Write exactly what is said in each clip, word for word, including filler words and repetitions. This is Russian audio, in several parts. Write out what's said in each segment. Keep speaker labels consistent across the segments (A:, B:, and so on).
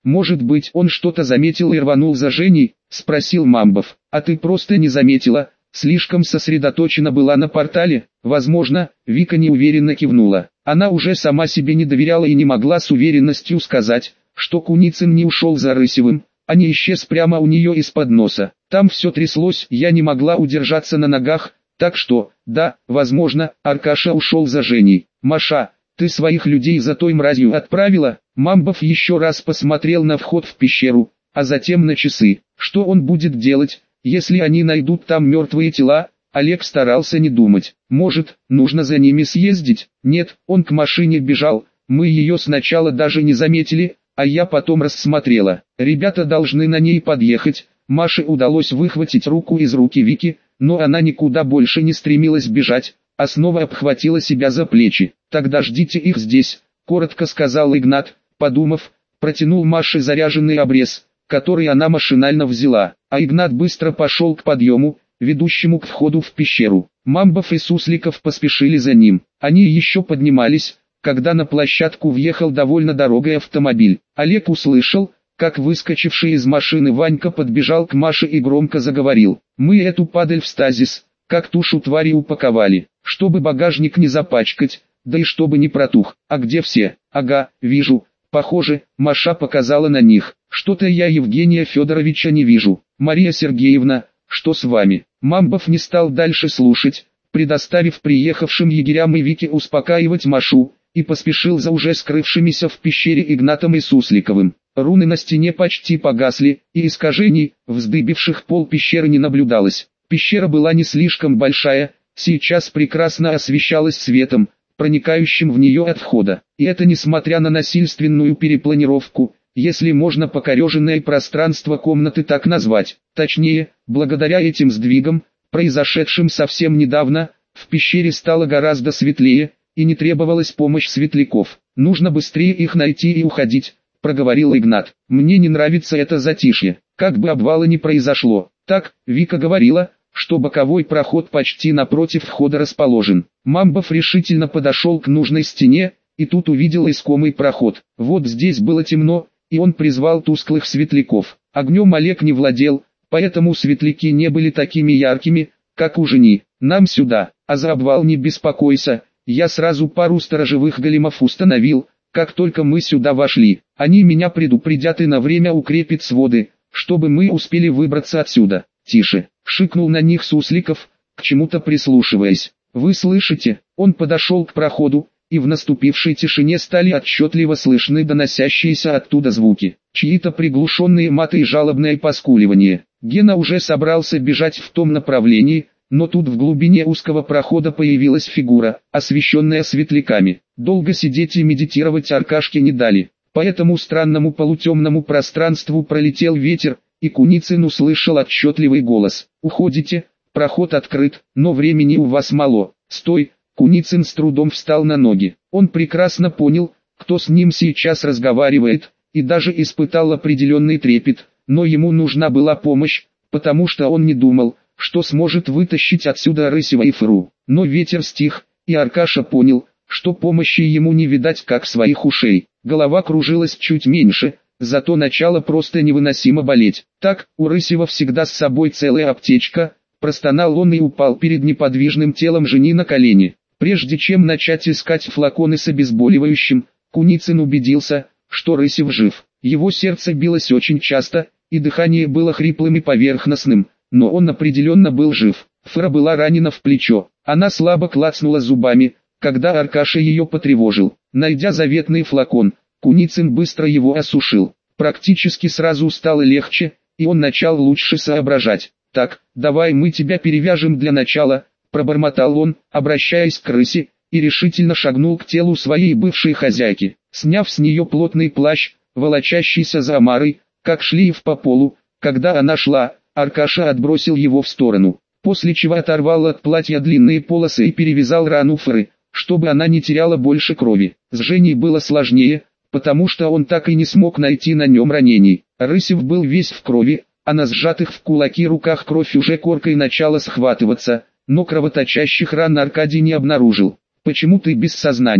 A: Может быть, он что-то заметил и рванул за Женей, спросил Мамбов. А ты просто не заметила, слишком сосредоточена была на портале? Возможно, Вика неуверенно кивнула. Она уже сама себе не доверяла и не могла с уверенностью сказать, что Куницын не ушел за Рысевым, а не исчез прямо у нее из-под носа. Там все тряслось, я не могла удержаться на ногах, так что, да, возможно, Аркаша ушел за Женей. Маша, ты своих людей за той мразью отправила? Мамбов еще раз посмотрел на вход в пещеру, а затем на часы. Что он будет делать, если они найдут там мертвые тела? Олег старался не думать. Может, нужно за ними съездить? Нет, он к машине бежал, мы ее сначала даже не заметили, а я потом рассмотрела. Ребята должны на ней подъехать. Маше удалось выхватить руку из руки Вики, но она никуда больше не стремилась бежать, а снова обхватила себя за плечи. «Тогда ждите их здесь», — коротко сказал Игнат, подумав, протянул Маше заряженный обрез, который она машинально взяла, а Игнат быстро пошел к подъему, ведущему к входу в пещеру. Мамбов и Сусликов поспешили за ним. Они еще поднимались, когда на площадку въехал довольно дорогой автомобиль. Олег услышал, как выскочивший из машины Ванька подбежал к Маше и громко заговорил. «Мы эту падаль в стазис, как тушу твари упаковали, чтобы багажник не запачкать, да и чтобы не протух. А где все? Ага, вижу. Похоже, Маша показала на них. Что-то я Евгения Федоровича не вижу. Мария Сергеевна, что с вами?» Мамбов не стал дальше слушать, предоставив приехавшим егерям и Вике успокаивать Машу, и поспешил за уже скрывшимися в пещере Игнатом и Сусликовым. Руны на стене почти погасли, и искажений, вздыбивших пол пещеры, не наблюдалось. Пещера была не слишком большая, сейчас прекрасно освещалась светом, проникающим в нее от входа. И это несмотря на насильственную перепланировку, если можно покореженное пространство комнаты так назвать. Точнее, благодаря этим сдвигам, произошедшим совсем недавно, в пещере стало гораздо светлее, и не требовалась помощь светляков. «Нужно быстрее их найти и уходить», — проговорил Игнат. «Мне не нравится это затишье, как бы обвала не произошло». Так, Вика говорила, что боковой проход почти напротив входа расположен. Мамбов решительно подошел к нужной стене, и тут увидел искомый проход. Вот здесь было темно, и он призвал тусклых светляков. Огнем Олег не владел, поэтому светляки не были такими яркими, как у Жени. «Нам сюда, а за обвал не беспокойся, я сразу пару сторожевых големов установил, как только мы сюда вошли. Они меня предупредят и на время укрепят своды, чтобы мы успели выбраться отсюда». «Тише», — шикнул на них Сусликов, к чему-то прислушиваясь. «Вы слышите?» Он подошел к проходу, и в наступившей тишине стали отчетливо слышны доносящиеся оттуда звуки. Чьи-то приглушенные маты и жалобное поскуливание. Гена уже собрался бежать в том направлении, но тут в глубине узкого прохода появилась фигура, освещенная светляками. Долго сидеть и медитировать Аркашке не дали. По этому странному полутемному пространству пролетел ветер, и Куницын услышал отчетливый голос. «Уходите, проход открыт, но времени у вас мало. Стой!» Куницын с трудом встал на ноги. Он прекрасно понял, кто с ним сейчас разговаривает, и даже испытал определенный трепет, но ему нужна была помощь, потому что он не думал, что сможет вытащить отсюда Рысева и Фыру. Но ветер стих, и Аркаша понял, что помощи ему не видать как своих ушей. Голова кружилась чуть меньше, зато начало просто невыносимо болеть. «Так, у Рысева всегда с собой целая аптечка», — простонал он и упал перед неподвижным телом Жени на колени. Прежде чем начать искать флаконы с обезболивающим, Куницын убедился, что Рысев жив. Его сердце билось очень часто, и дыхание было хриплым и поверхностным, но он определенно был жив. Фыра была ранена в плечо. Она слабо клацнула зубами, когда Аркаша ее потревожил. Найдя заветный флакон, Куницын быстро его осушил. Практически сразу стало легче, и он начал лучше соображать. «Так, давай мы тебя перевяжем для начала», — пробормотал он, обращаясь к Рысе, и решительно шагнул к телу своей бывшей хозяйки. Сняв с нее плотный плащ, волочащийся за омарой, как шлейф по полу, когда она шла, Аркаша отбросил его в сторону, после чего оторвал от платья длинные полосы и перевязал рану Фыры, чтобы она не теряла больше крови. С Женей было сложнее, потому что он так и не смог найти на нем ранений. Рысев был весь в крови, а на сжатых в кулаки руках кровь уже коркой начала схватываться, но кровоточащих ран Аркадий не обнаружил. «Почему ты без сознания?»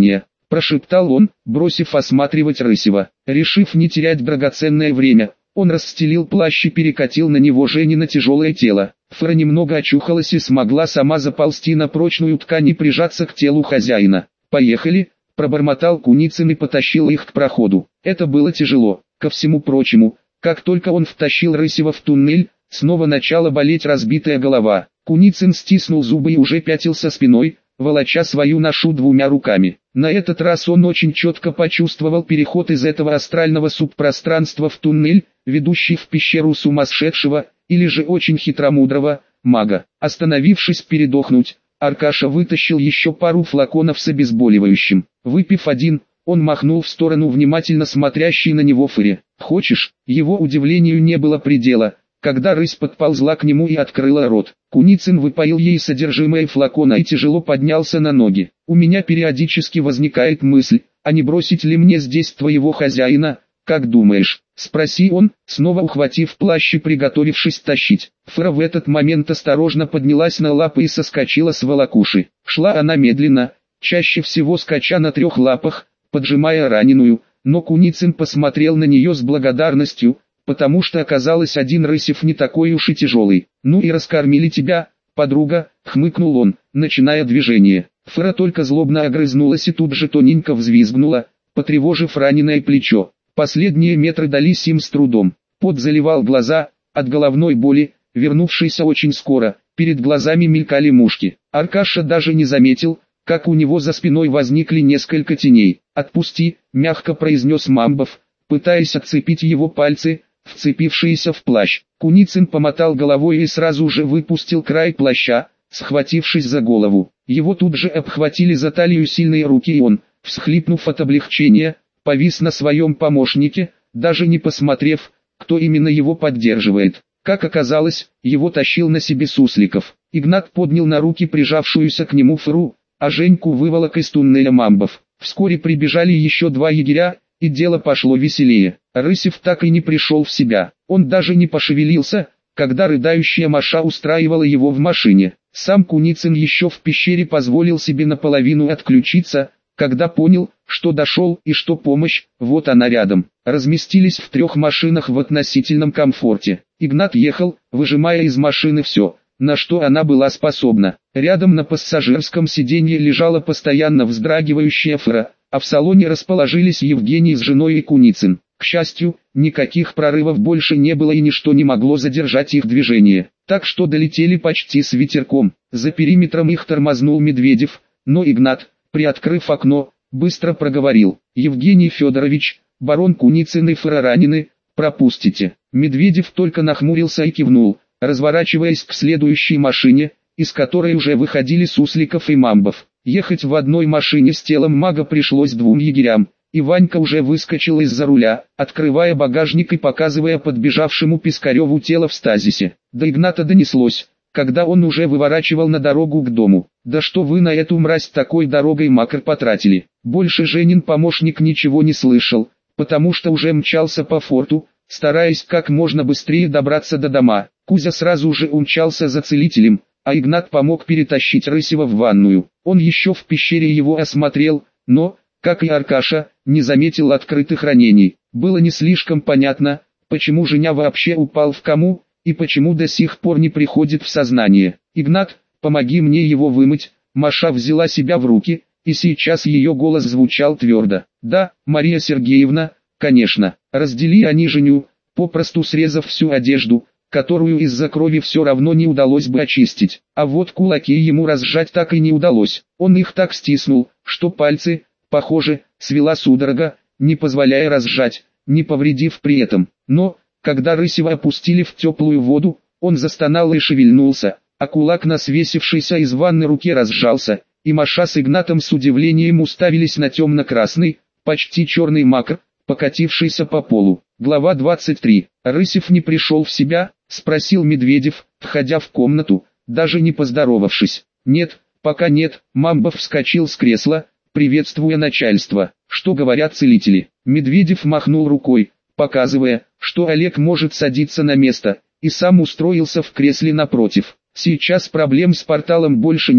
A: прошептал он, бросив осматривать Рысева. Решив не терять драгоценное время, он расстелил плащ и перекатил на него Женина тяжелое тело. Фра немного очухалась и смогла сама заползти на прочную ткань и прижаться к телу хозяина. «Поехали», – пробормотал Куницын и потащил их к проходу. Это было тяжело. Ко всему прочему, как только он втащил Рысева в туннель, снова начала болеть разбитая голова. Куницын стиснул зубы и уже пятился спиной, волоча свою ношу двумя руками. На этот раз он очень четко почувствовал переход из этого астрального субпространства в туннель, ведущий в пещеру сумасшедшего, или же очень хитромудрого, мага. Остановившись передохнуть, Аркаша вытащил еще пару флаконов с обезболивающим. Выпив один, он махнул в сторону внимательно смотрящей на него Фыре. «Хочешь?» Его удивлению не было предела, когда рысь подползла к нему и открыла рот. Куницын выпоил ей содержимое флакона и тяжело поднялся на ноги. «У меня периодически возникает мысль, а не бросить ли мне здесь твоего хозяина, как думаешь?» — спросил он, снова ухватив плащ и приготовившись тащить. Фра в этот момент осторожно поднялась на лапы и соскочила с волокуши. Шла она медленно, чаще всего скача на трех лапах, поджимая раненую, но Куницын посмотрел на нее с благодарностью, потому что оказалось один Рысев не такой уж и тяжелый. «Ну и раскормили тебя, подруга», — хмыкнул он, начиная движение. Фра только злобно огрызнулась и тут же тоненько взвизгнула, потревожив раненое плечо. Последние метры дались им с трудом. Пот заливал глаза, от головной боли, вернувшейся очень скоро, перед глазами мелькали мушки. Аркаша даже не заметил, как у него за спиной возникли несколько теней. «Отпусти», — мягко произнес Мамбов, пытаясь отцепить его пальцы, вцепившиеся в плащ. Куницын помотал головой и сразу же выпустил край плаща, схватившись за голову. Его тут же обхватили за талию сильные руки и он, всхлипнув от облегчения, повис на своем помощнике, даже не посмотрев, кто именно его поддерживает. Как оказалось, его тащил на себе Сусликов. Игнат поднял на руки прижавшуюся к нему Фру, а Женьку выволок из туннеля Мамбов. Вскоре прибежали еще два егеря, и дело пошло веселее. Рысев так и не пришел в себя. Он даже не пошевелился, когда рыдающая Маша устраивала его в машине. Сам Куницын еще в пещере позволил себе наполовину отключиться, когда понял, что дошел и что помощь, вот она рядом. Разместились в трех машинах в относительном комфорте. Игнат ехал, выжимая из машины все, на что она была способна. Рядом на пассажирском сиденье лежала постоянно вздрагивающая Фра, а в салоне расположились Евгений с женой и Куницын. К счастью, никаких прорывов больше не было и ничто не могло задержать их движение, так что долетели почти с ветерком. За периметром их тормознул Медведев, но Игнат, приоткрыв окно, быстро проговорил: «Евгений Федорович, барон Куницын и Фра ранены, пропустите». Медведев только нахмурился и кивнул, разворачиваясь к следующей машине, из которой уже выходили Сусликов и Мамбов. Ехать в одной машине с телом мага пришлось двум егерям, и Ванька уже выскочил из-за руля, открывая багажник и показывая подбежавшему Пискареву тело в стазисе. До Игната донеслось, когда он уже выворачивал на дорогу к дому: «Да что вы на эту мразь такой дорогой макар потратили?» Больше Женин помощник ничего не слышал, потому что уже мчался по форту, стараясь как можно быстрее добраться до дома. Кузя сразу же умчался за целителем, а Игнат помог перетащить Рысева в ванную. Он еще в пещере его осмотрел, но, как и Аркаша, не заметил открытых ранений. Было не слишком понятно, почему Женя вообще упал в кому, и почему до сих пор не приходит в сознание. «Игнат, помоги мне его вымыть». Маша взяла себя в руки, и сейчас ее голос звучал твердо. «Да, Мария Сергеевна, конечно». Раздели они Женю, попросту срезав всю одежду, которую из-за крови все равно не удалось бы очистить. А вот кулаки ему разжать так и не удалось. Он их так стиснул, что пальцы, похоже, свела судорога, не позволяя разжать, не повредив при этом. Но, когда Рысева опустили в теплую воду, он застонал и шевельнулся, а кулак на свесившейся из ванны руке разжался, и Маша с Игнатом с удивлением уставились на темно-красный, почти черный макр, покатившийся по полу. Глава двадцать три. Рысев не пришел в себя, спросил Медведев, входя в комнату, даже не поздоровавшись. «Нет, пока нет». Мамбов вскочил с кресла, приветствуя начальство. «Что говорят целители?» Медведев махнул рукой, показывая, что Олег может садиться на место, и сам устроился в кресле напротив. «Сейчас проблем с порталом больше нет,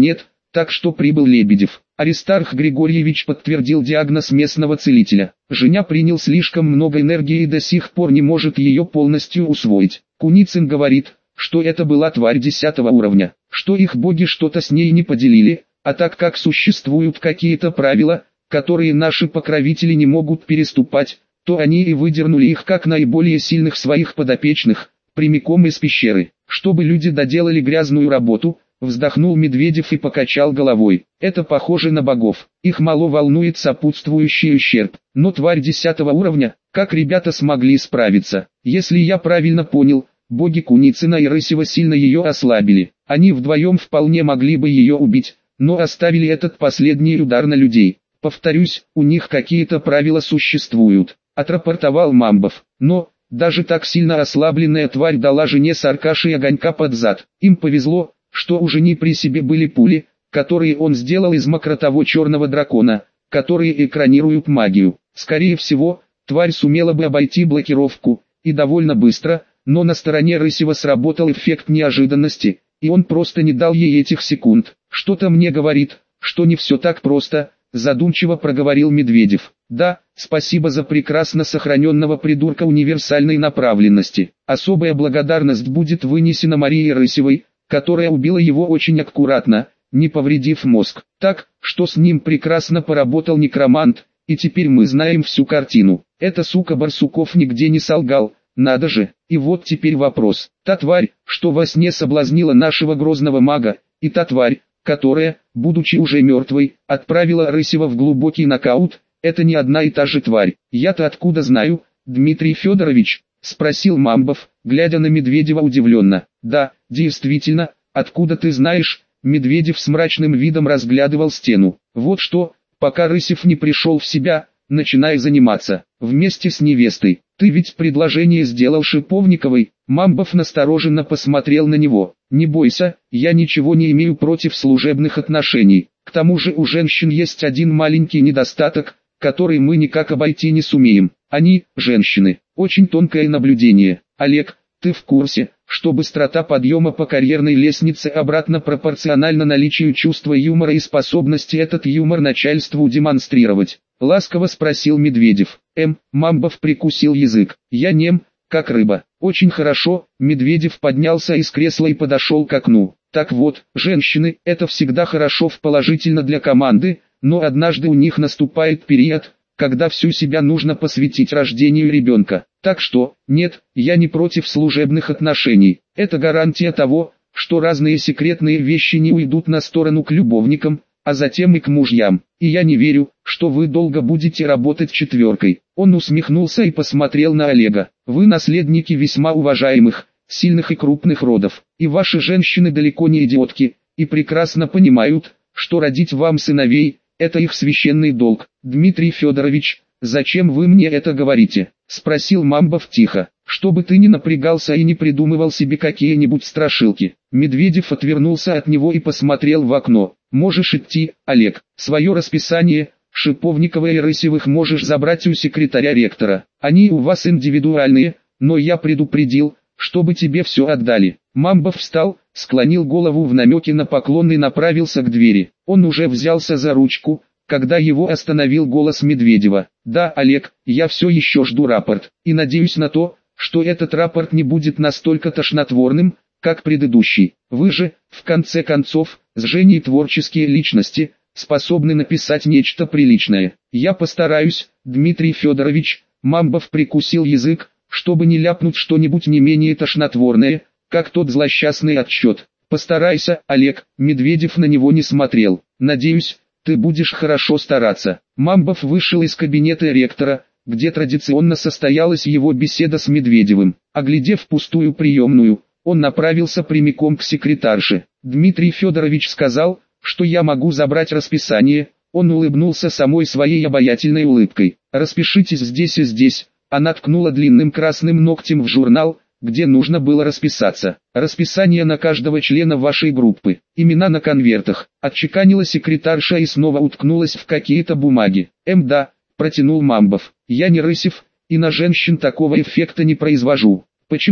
A: Так что прибыл Лебедев. Аристарх Григорьевич подтвердил диагноз местного целителя. Женя принял слишком много энергии и до сих пор не может ее полностью усвоить. Куницын говорит, что это была тварь десятого уровня, что их боги что-то с ней не поделили, а так как существуют какие-то правила, которые наши покровители не могут переступать, то они и выдернули их как наиболее сильных своих подопечных, прямиком из пещеры, чтобы люди доделали грязную работу. Вздохнул Медведев и покачал головой. Это похоже на богов. Их мало волнует сопутствующий ущерб. Но тварь десятого уровня, как ребята смогли справиться? Если я правильно понял, боги Куницына и Рысева сильно ее ослабили. Они вдвоем вполне могли бы ее убить, но оставили этот последний удар на людей. Повторюсь, у них какие-то правила существуют. Отрапортовал Мамбов. Но, даже так сильно ослабленная тварь дала жене с Аркашей огонька под зад. Им повезло, что у жени при себе были пули, которые он сделал из мокротого черного дракона, которые экранируют магию. Скорее всего, тварь сумела бы обойти блокировку, и довольно быстро, но на стороне Рысева сработал эффект неожиданности, и он просто не дал ей этих секунд. Что-то мне говорит, что не все так просто, задумчиво проговорил Медведев. Да, спасибо за прекрасно сохраненного придурка универсальной направленности. Особая благодарность будет вынесена Марии Рысевой, которая убила его очень аккуратно, не повредив мозг. Так, что с ним прекрасно поработал некромант, и теперь мы знаем всю картину. Эта сука Барсуков нигде не солгал, надо же. И вот теперь вопрос. Та тварь, что во сне соблазнила нашего грозного мага, и та тварь, которая, будучи уже мертвой, отправила Рысева в глубокий нокаут, это не одна и та же тварь. Я-то откуда знаю, Дмитрий Федорович? Спросил Мамбов, глядя на Медведева удивленно. Да, действительно, откуда ты знаешь? Медведев с мрачным видом разглядывал стену. Вот что, пока Рысев не пришел в себя, начинай заниматься, вместе с невестой. Ты ведь предложение сделал Шиповниковой. Мамбов настороженно посмотрел на него. Не бойся, я ничего не имею против служебных отношений. К тому же у женщин есть один маленький недостаток, который мы никак обойти не сумеем. Они, женщины, очень тонкое наблюдение. Олег, ты в курсе, что быстрота подъема по карьерной лестнице обратно пропорциональна наличию чувства юмора и способности этот юмор начальству демонстрировать? Ласково спросил Медведев. М. Мамбов прикусил язык. Я нем, как рыба. Очень хорошо. Медведев поднялся из кресла и подошел к окну. Так вот, женщины, это всегда хорошо в положительно для команды, но однажды у них наступает период, когда всю себя нужно посвятить рождению ребенка. Так что, нет, я не против служебных отношений. Это гарантия того, что разные секретные вещи не уйдут на сторону к любовникам, а затем и к мужьям. И я не верю, что вы долго будете работать четверкой. Он усмехнулся и посмотрел на Олега. Вы наследники весьма уважаемых, сильных и крупных родов. И ваши женщины далеко не идиотки, и прекрасно понимают, что родить вам сыновей – это их священный долг. Дмитрий Федорович, зачем вы мне это говорите? Спросил Мамбов тихо. Чтобы ты не напрягался и не придумывал себе какие-нибудь страшилки. Медведев отвернулся от него и посмотрел в окно. Можешь идти, Олег. Свое расписание, Шиповникова и Рысевых можешь забрать у секретаря ректора. Они у вас индивидуальные, но я предупредил, чтобы тебе все отдали. Мамбов встал, склонил голову в намеке на поклон и направился к двери. Он уже взялся за ручку, когда его остановил голос Медведева. Да, Олег, я все еще жду рапорт, и надеюсь на то, что этот рапорт не будет настолько тошнотворным, как предыдущий. Вы же, в конце концов, с Женей творческие личности, способны написать нечто приличное. Я постараюсь, Дмитрий Федорович. Мамбов прикусил язык, чтобы не ляпнуть что-нибудь не менее тошнотворное, как тот злосчастный отчет. Постарайся, Олег. Медведев на него не смотрел. Надеюсь, ты будешь хорошо стараться. Мамбов вышел из кабинета ректора, где традиционно состоялась его беседа с Медведевым. Оглядев пустую приемную, он направился прямиком к секретарше. Дмитрий Федорович сказал, что я могу забрать расписание. Он улыбнулся самой своей обаятельной улыбкой. Распишитесь здесь и здесь. Она ткнула длинным красным ногтем в журнал, где нужно было расписаться. Расписание на каждого члена вашей группы. Имена на конвертах. Отчеканила секретарша и снова уткнулась в какие-то бумаги. Эм да, протянул Мамбов. Я не Рысев, и на женщин такого эффекта не произвожу. Почему?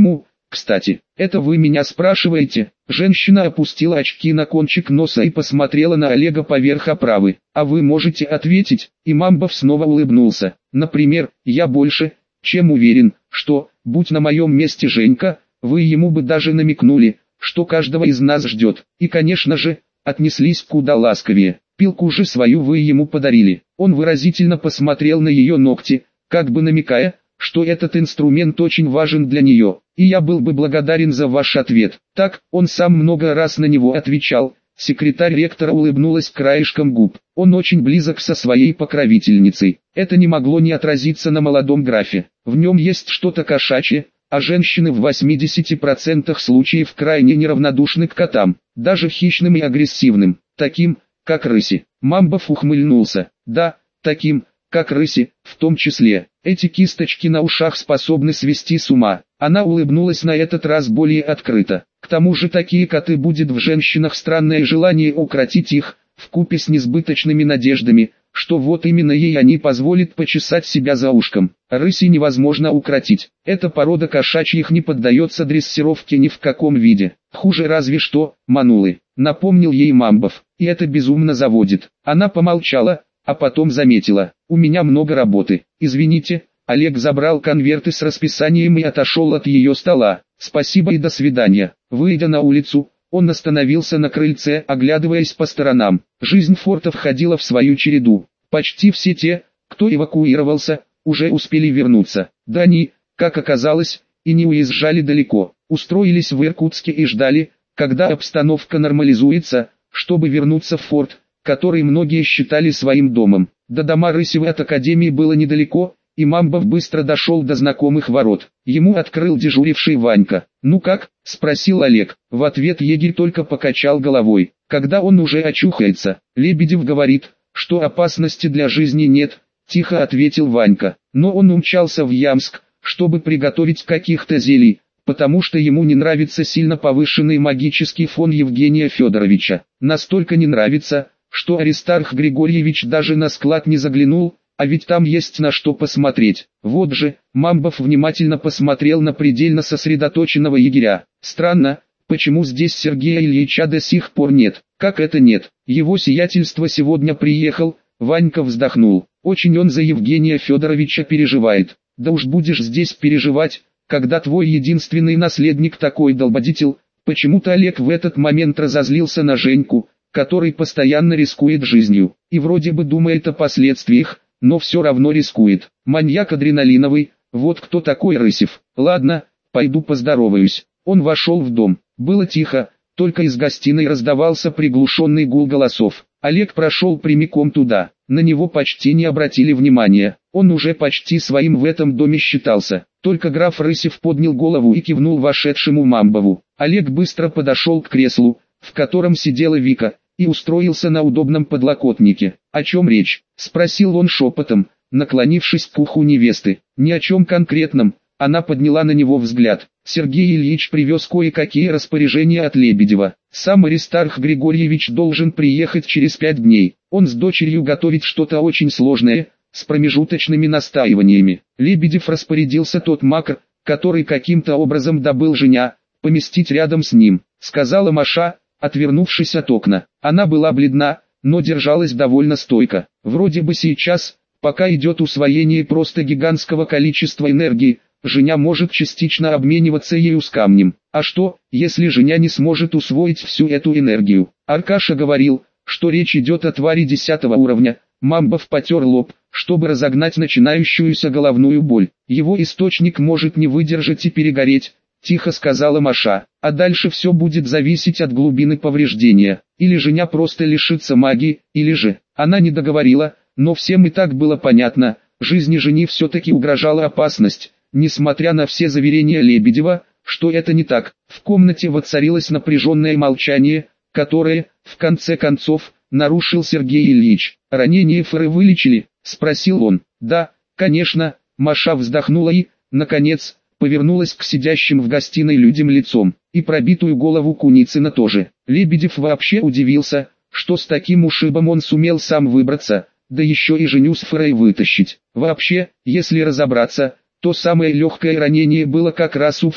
A: Кстати, это вы меня спрашиваете? Женщина опустила очки на кончик носа и посмотрела на Олега поверх оправы. А вы можете ответить? И Мамбов снова улыбнулся. Например, я больше, чем уверен, что, будь на моем месте Женька, вы ему бы даже намекнули, что каждого из нас ждет. И, конечно же, отнеслись куда ласковее. Пилку же свою вы ему подарили. Он выразительно посмотрел на ее ногти, как бы намекая, что этот инструмент очень важен для нее, и я был бы благодарен за ваш ответ. Так, он сам много раз на него отвечал. Секретарь ректора улыбнулась краешком губ. Он очень близок со своей покровительницей. Это не могло не отразиться на молодом графе. В нем есть что-то кошачье, а женщины в восьмидесяти процентах случаев крайне неравнодушны к котам, даже хищным и агрессивным, таким, как рыси. Мамбов ухмыльнулся. Да, таким, как рыси, в том числе. Эти кисточки на ушах способны свести с ума. Она улыбнулась на этот раз более открыто. К тому же такие коты будет в женщинах странное желание укротить их, вкупе с несбыточными надеждами, что вот именно ей они позволят почесать себя за ушком. Рыси невозможно укротить. Эта порода кошачьих не поддается дрессировке ни в каком виде. Хуже разве что, манулы, напомнил ей Мамбов. И это безумно заводит. Она помолчала, а потом заметила: у меня много работы. Извините. Олег забрал конверты с расписанием и отошел от ее стола. Спасибо и до свидания. Выйдя на улицу, он остановился на крыльце, оглядываясь по сторонам. Жизнь форта входила в свою череду. Почти все те, кто эвакуировался, уже успели вернуться. Да они, как оказалось, и не уезжали далеко. Устроились в Иркутске и ждали, когда обстановка нормализуется, чтобы вернуться в форт, который многие считали своим домом. До дома Рысевой от академии было недалеко, и Мамбов быстро дошел до знакомых ворот. Ему открыл дежуривший Ванька. «Ну как?» – спросил Олег. В ответ егерь только покачал головой. Когда он уже очухается, Лебедев говорит, что опасности для жизни нет, тихо ответил Ванька. Но он умчался в Ямск, чтобы приготовить каких-то зелий, потому что ему не нравится сильно повышенный магический фон Евгения Федоровича. Настолько не нравится, что Аристарх Григорьевич даже на склад не заглянул, а ведь там есть на что посмотреть. Вот же, Мамбов внимательно посмотрел на предельно сосредоточенного егеря. Странно, почему здесь Сергея Ильича до сих пор нет? Как это нет? Его сиятельство сегодня приехал. Ванька вздохнул. Очень он за Евгения Федоровича переживает. Да уж будешь здесь переживать, когда твой единственный наследник такой долбодетель. Почему-то Олег в этот момент разозлился на Женьку, который постоянно рискует жизнью, и вроде бы думает о последствиях, но все равно рискует. Маньяк адреналиновый, вот кто такой Рысев. Ладно, пойду поздороваюсь. Он вошел в дом. Было тихо, только из гостиной раздавался приглушенный гул голосов. Олег прошел прямиком туда. На него почти не обратили внимания. Он уже почти своим в этом доме считался. Только граф Рысев поднял голову и кивнул вошедшему Мамбову. Олег быстро подошел к креслу, в котором сидела Вика, и устроился на удобном подлокотнике. «О чем речь?» – спросил он шепотом, наклонившись к уху невесты. «Ни о чем конкретном». Она подняла на него взгляд. Сергей Ильич привез кое-какие распоряжения от Лебедева. Сам Аристарх Григорьевич должен приехать через пять дней. Он с дочерью готовит что-то очень сложное, с промежуточными настаиваниями. Лебедев распорядился тот макр, который каким-то образом добыл Женя, поместить рядом с ним, сказала Маша, отвернувшись от окна. Она была бледна, но держалась довольно стойко. Вроде бы сейчас, пока идет усвоение просто гигантского количества энергии, Женя может частично обмениваться ею с камнем. А что, если Женя не сможет усвоить всю эту энергию? Аркаша говорил, что речь идет о твари десятого уровня. Мамбов потер лоб, чтобы разогнать начинающуюся головную боль. Его источник может не выдержать и перегореть, тихо сказала Маша. А дальше все будет зависеть от глубины повреждения. Или Женя просто лишится магии, или же... Она не договорила, но всем и так было понятно, жизни Жени все-таки угрожала опасность. Несмотря на все заверения Лебедева, что это не так, в комнате воцарилось напряженное молчание, которое, в конце концов, нарушил Сергей Ильич. «Ранение Феры вылечили?» – спросил он. «Да, конечно», – Маша вздохнула и, наконец, повернулась к сидящим в гостиной людям лицом, и пробитую голову Куницына тоже. Лебедев вообще удивился, что с таким ушибом он сумел сам выбраться, да еще и Женю с Ферой вытащить. Вообще, если разобраться, то самое легкое ранение было как раз у Феры.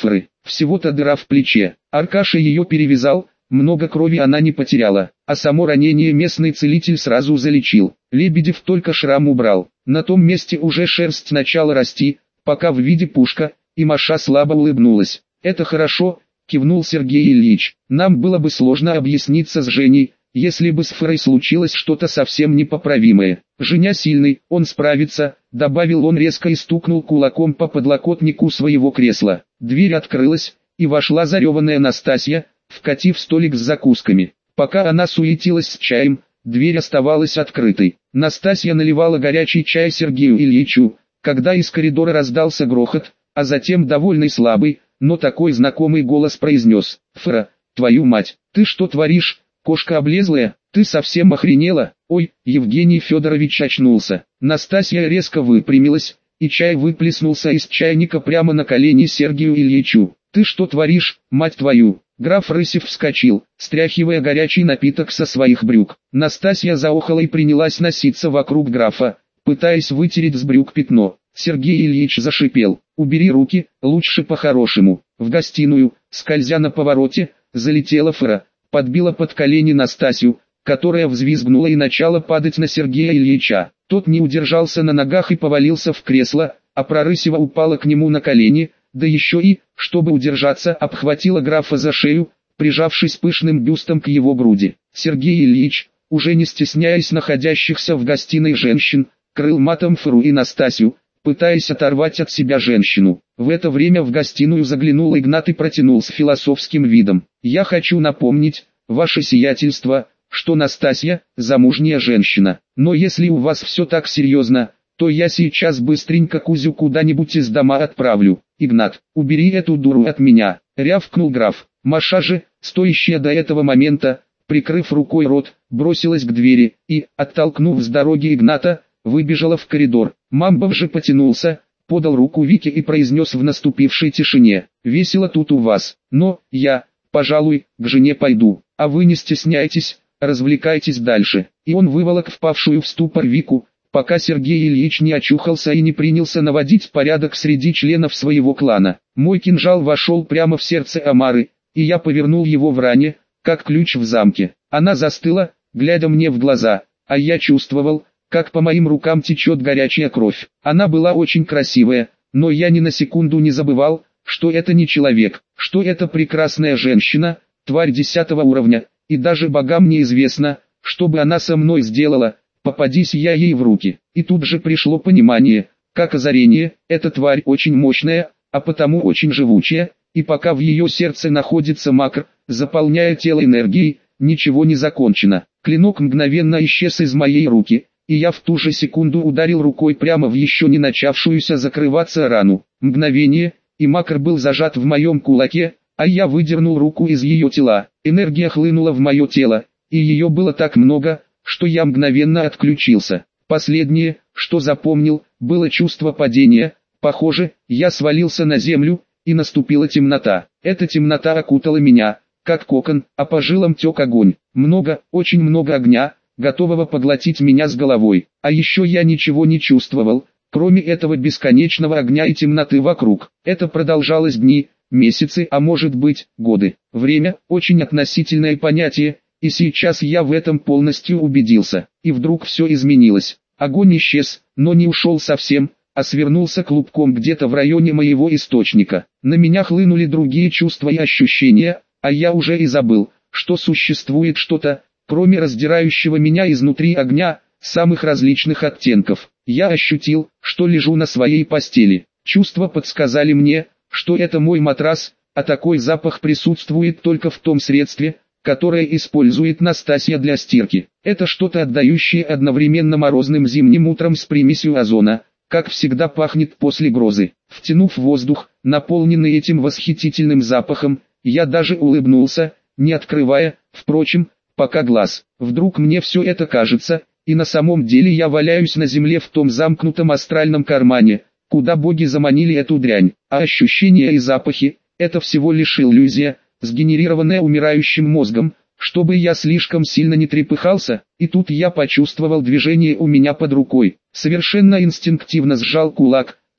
A: всего-то дыра в плече. Аркаша ее перевязал, много крови она не потеряла, а само ранение местный целитель сразу залечил. Лебедев только шрам убрал, на том месте уже шерсть начала расти, пока в виде пушка, и Маша слабо улыбнулась. «Это хорошо», — кивнул Сергей Ильич. «Нам было бы сложно объясниться с Женей, если бы с Фрой случилось что-то совсем непоправимое. Женя сильный, он справится», — добавил он резко и стукнул кулаком по подлокотнику своего кресла. Дверь открылась, и вошла зареванная Настасья, вкатив столик с закусками. Пока она суетилась с чаем, дверь оставалась открытой. Настасья наливала горячий чай Сергею Ильичу, когда из коридора раздался грохот, а затем довольный слабый, но такой знакомый голос произнес: «Фра, твою мать, ты что творишь, кошка облезлая, ты совсем охренела?» «Ой!» Евгений Федорович очнулся. Настасья резко выпрямилась, и чай выплеснулся из чайника прямо на колени Сергею Ильичу. «Ты что творишь, мать твою?» Граф Рысев вскочил, стряхивая горячий напиток со своих брюк. Настасья заохала и принялась носиться вокруг графа, пытаясь вытереть с брюк пятно. Сергей Ильич зашипел: «Убери руки, лучше по-хорошему». В гостиную, скользя на повороте, залетела Фра, подбила под колени Настасью, которая взвизгнула и начала падать на Сергея Ильича. Тот не удержался на ногах и повалился в кресло, а Прорысева упала к нему на колени, да еще и, чтобы удержаться, обхватила графа за шею, прижавшись пышным бюстом к его груди. Сергей Ильич, уже не стесняясь находящихся в гостиной женщин, крыл матом Фру и Настасью, пытаясь оторвать от себя женщину. В это время в гостиную заглянул Игнат и протянул с философским видом: «Я хочу напомнить, ваше сиятельство, что Настасья – замужняя женщина. Но если у вас все так серьезно, то я сейчас быстренько Кузю куда-нибудь из дома отправлю». «Игнат, убери эту дуру от меня», – рявкнул граф. Маша же, стоящая до этого момента, прикрыв рукой рот, бросилась к двери и, оттолкнув с дороги Игната, выбежала в коридор. Мамбов же потянулся, подал руку Вике и произнес в наступившей тишине: «Весело тут у вас, но я, пожалуй, к жене пойду, а вы не стесняйтесь, развлекайтесь дальше». И он выволок впавшую в ступор Вику, пока Сергей Ильич не очухался и не принялся наводить порядок среди членов своего клана. Мой кинжал вошел прямо в сердце Амары, и я повернул его в ране, как ключ в замке. Она застыла, глядя мне в глаза, а я чувствовал, как по моим рукам течет горячая кровь. Она была очень красивая, но я ни на секунду не забывал, что это не человек, что это прекрасная женщина, тварь десятого уровня, и даже богам неизвестно, что бы она со мной сделала, попадись я ей в руки. И тут же пришло понимание, как озарение: эта тварь очень мощная, а потому очень живучая, и пока в ее сердце находится макр, заполняя тело энергией, ничего не закончено. Клинок мгновенно исчез из моей руки, и я в ту же секунду ударил рукой прямо в еще не начавшуюся закрываться рану. Мгновение, и макр был зажат в моем кулаке, а я выдернул руку из ее тела. Энергия хлынула в мое тело, и ее было так много, что я мгновенно отключился. Последнее, что запомнил, было чувство падения. Похоже, я свалился на землю, и наступила темнота. Эта темнота окутала меня, как кокон, а по жилам тек огонь. Много, очень много огня, готового поглотить меня с головой. А еще я ничего не чувствовал, кроме этого бесконечного огня и темноты вокруг. Это продолжалось дни, месяцы, а может быть, годы. Время – очень относительное понятие, и сейчас я в этом полностью убедился. И вдруг все изменилось. Огонь исчез, но не ушел совсем, а свернулся клубком где-то в районе моего источника. На меня хлынули другие чувства и ощущения, а я уже и забыл, что существует что-то, кроме раздирающего меня изнутри огня, самых различных оттенков. Я ощутил, что лежу на своей постели. Чувства подсказали мне, что это мой матрас, а такой запах присутствует только в том средстве, которое использует Настасья для стирки. Это что-то отдающее одновременно морозным зимним утром с примесью озона, как всегда пахнет после грозы. Втянув воздух, наполненный этим восхитительным запахом, я даже улыбнулся, не открывая, впрочем, пока глаз. Вдруг мне все это кажется, и на самом деле я валяюсь на земле в том замкнутом астральном кармане, куда боги заманили эту дрянь. А ощущения и запахи – это всего лишь иллюзия, сгенерированная умирающим мозгом, чтобы я слишком сильно не трепыхался. И тут я почувствовал движение у меня под рукой. Совершенно инстинктивно сжал кулак,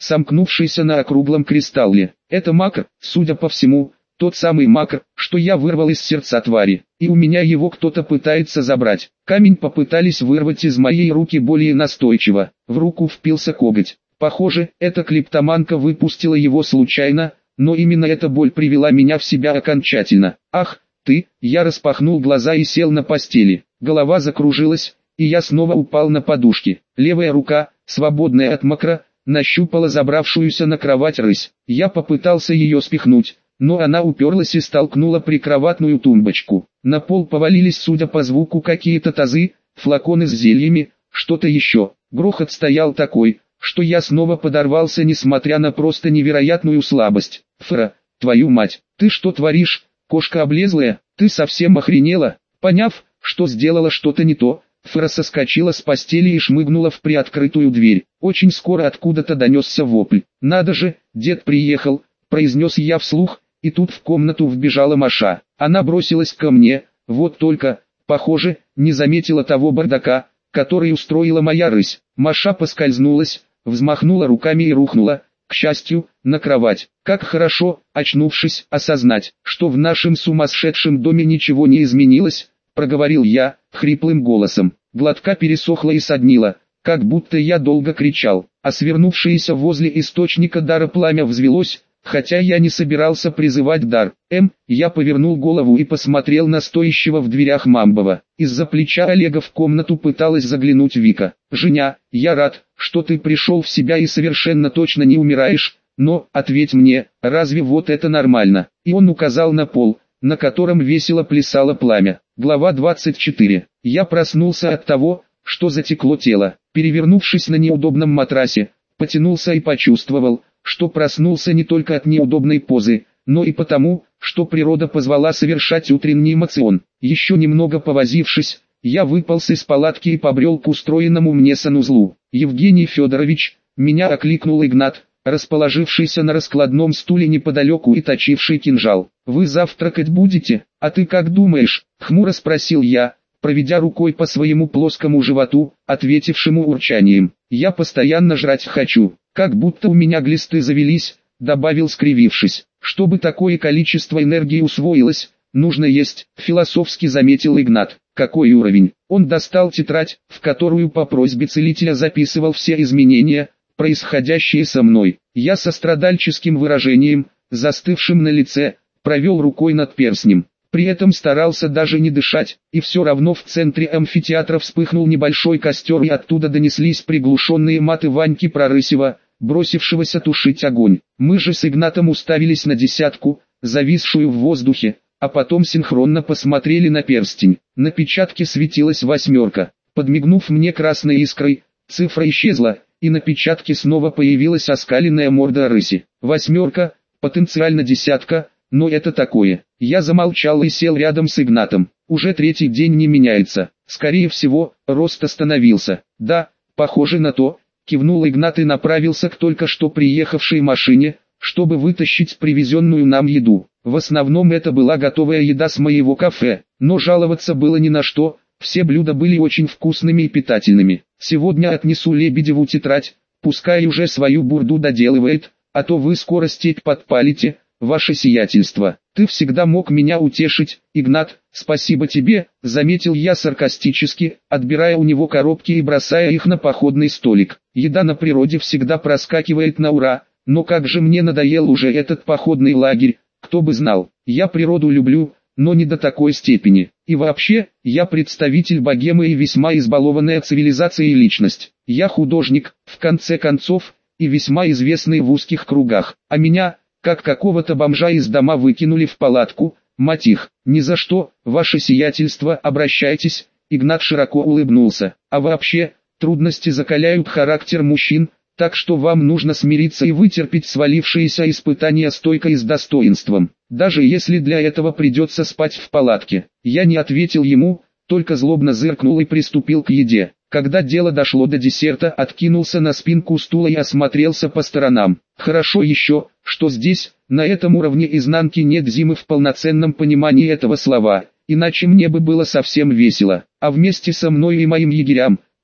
A: сомкнувшийся на округлом кристалле. Это макр, судя по всему, тот самый макр, что я вырвал из сердца твари, и у меня его кто-то пытается забрать. Камень попытались вырвать из моей руки более настойчиво, в руку впился коготь. Похоже, эта клептоманка выпустила его случайно, но именно эта боль привела меня в себя окончательно. Ах, ты, я распахнул глаза и сел на постели, голова закружилась, и я снова упал на подушки. Левая рука, свободная от макра, нащупала забравшуюся на кровать рысь. Я попытался ее спихнуть, но она уперлась и столкнула прикроватную тумбочку. На пол повалились, судя по звуку, какие-то тазы, флаконы с зельями, что-то еще. Грохот стоял такой, что я снова подорвался, несмотря на просто невероятную слабость. Фра, твою мать, ты что творишь, кошка облезлая, ты совсем охренела? Поняв, что сделала что-то не то, Фра соскочила с постели и шмыгнула в приоткрытую дверь. Очень скоро откуда-то донесся вопль. «Надо же, дед приехал», — произнес я вслух. И тут в комнату вбежала Маша. Она бросилась ко мне, вот только, похоже, не заметила того бардака, который устроила моя рысь. Маша поскользнулась, взмахнула руками и рухнула, к счастью, на кровать. Как хорошо, очнувшись, осознать, что в нашем сумасшедшем доме ничего не изменилось, проговорил я, хриплым голосом. Глотка пересохла и соднила, как будто я долго кричал, а свернувшееся возле источника дара пламя взвелось, хотя я не собирался призывать дар. Эм, я повернул голову и посмотрел на стоящего в дверях Мамбова. Из-за плеча Олега в комнату пыталась заглянуть Вика. «Женя, я рад, что ты пришел в себя и совершенно точно не умираешь, но, ответь мне, разве вот это нормально?» И он указал на пол, на котором весело плясало пламя. Глава двадцать четыре. Я проснулся от того, что затекло тело. Перевернувшись на неудобном матрасе, потянулся и почувствовал, что проснулся не только от неудобной позы, но и потому, что природа позвала совершать утренний эмоцион. Еще немного повозившись, я выполз из палатки и побрел к устроенному мне санузлу. «Евгений Федорович», меня окликнул Игнат, расположившийся на раскладном стуле неподалеку и точивший кинжал. «Вы завтракать будете? А ты как думаешь?» — хмуро спросил я, проведя рукой по своему плоскому животу, ответившему урчанием. «Я постоянно жрать хочу, как будто у меня глисты завелись», — добавил, скривившись. «Чтобы такое количество энергии усвоилось, нужно есть», — философски заметил Игнат. «Какой уровень?» Он достал тетрадь, в которую по просьбе целителя записывал все изменения, происходящие со мной. Я со страдальческим выражением, застывшим на лице, провел рукой над перстнем. При этом старался даже не дышать, и все равно в центре амфитеатра вспыхнул небольшой костер, и оттуда донеслись приглушенные маты Ваньки Прорысева, бросившегося тушить огонь. Мы же с Игнатом уставились на десятку, зависшую в воздухе, а потом синхронно посмотрели на перстень. На печатке светилась восьмерка. Подмигнув мне красной искрой, цифра исчезла, и на печатке снова появилась оскаленная морда рыси. Восьмерка, потенциально десятка, но это такое. Я замолчал и сел рядом с Игнатом. Уже третий день не меняется. Скорее всего, рост остановился. Да, похоже на то, кивнул Игнат и направился к только что приехавшей машине, чтобы вытащить привезенную нам еду. В основном это была готовая еда с моего кафе, но жаловаться было ни на что, все блюда были очень вкусными и питательными. Сегодня отнесу Лебедеву тетрадь, пускай уже свою бурду доделывает, а то вы скоро степь подпалите, ваше сиятельство. Ты всегда мог меня утешить, Игнат, спасибо тебе, заметил я саркастически, отбирая у него коробки и бросая их на походный столик. Еда на природе всегда проскакивает на ура, но как же мне надоел уже этот походный лагерь, кто бы знал. Я природу люблю, но не до такой степени. И вообще, я представитель богемы и весьма избалованная цивилизацией личность. Я художник, в конце концов, и весьма известный в узких кругах. А меня, как какого-то бомжа из дома, выкинули в палатку, мать их. Ни за что, ваше сиятельство, обращайтесь. Игнат широко улыбнулся. А вообще, трудности закаляют характер мужчин, так что вам нужно смириться и вытерпеть свалившиеся испытания стойко и с достоинством, даже если для этого придется спать в палатке. Я не ответил ему, только злобно зыркнул и приступил к еде. Когда дело дошло до десерта, откинулся на спинку стула и осмотрелся по сторонам. Хорошо еще, что здесь, на этом уровне изнанки, нет зимы в полноценном понимании этого слова, иначе мне бы было совсем весело, а вместе со мной и моим егерям,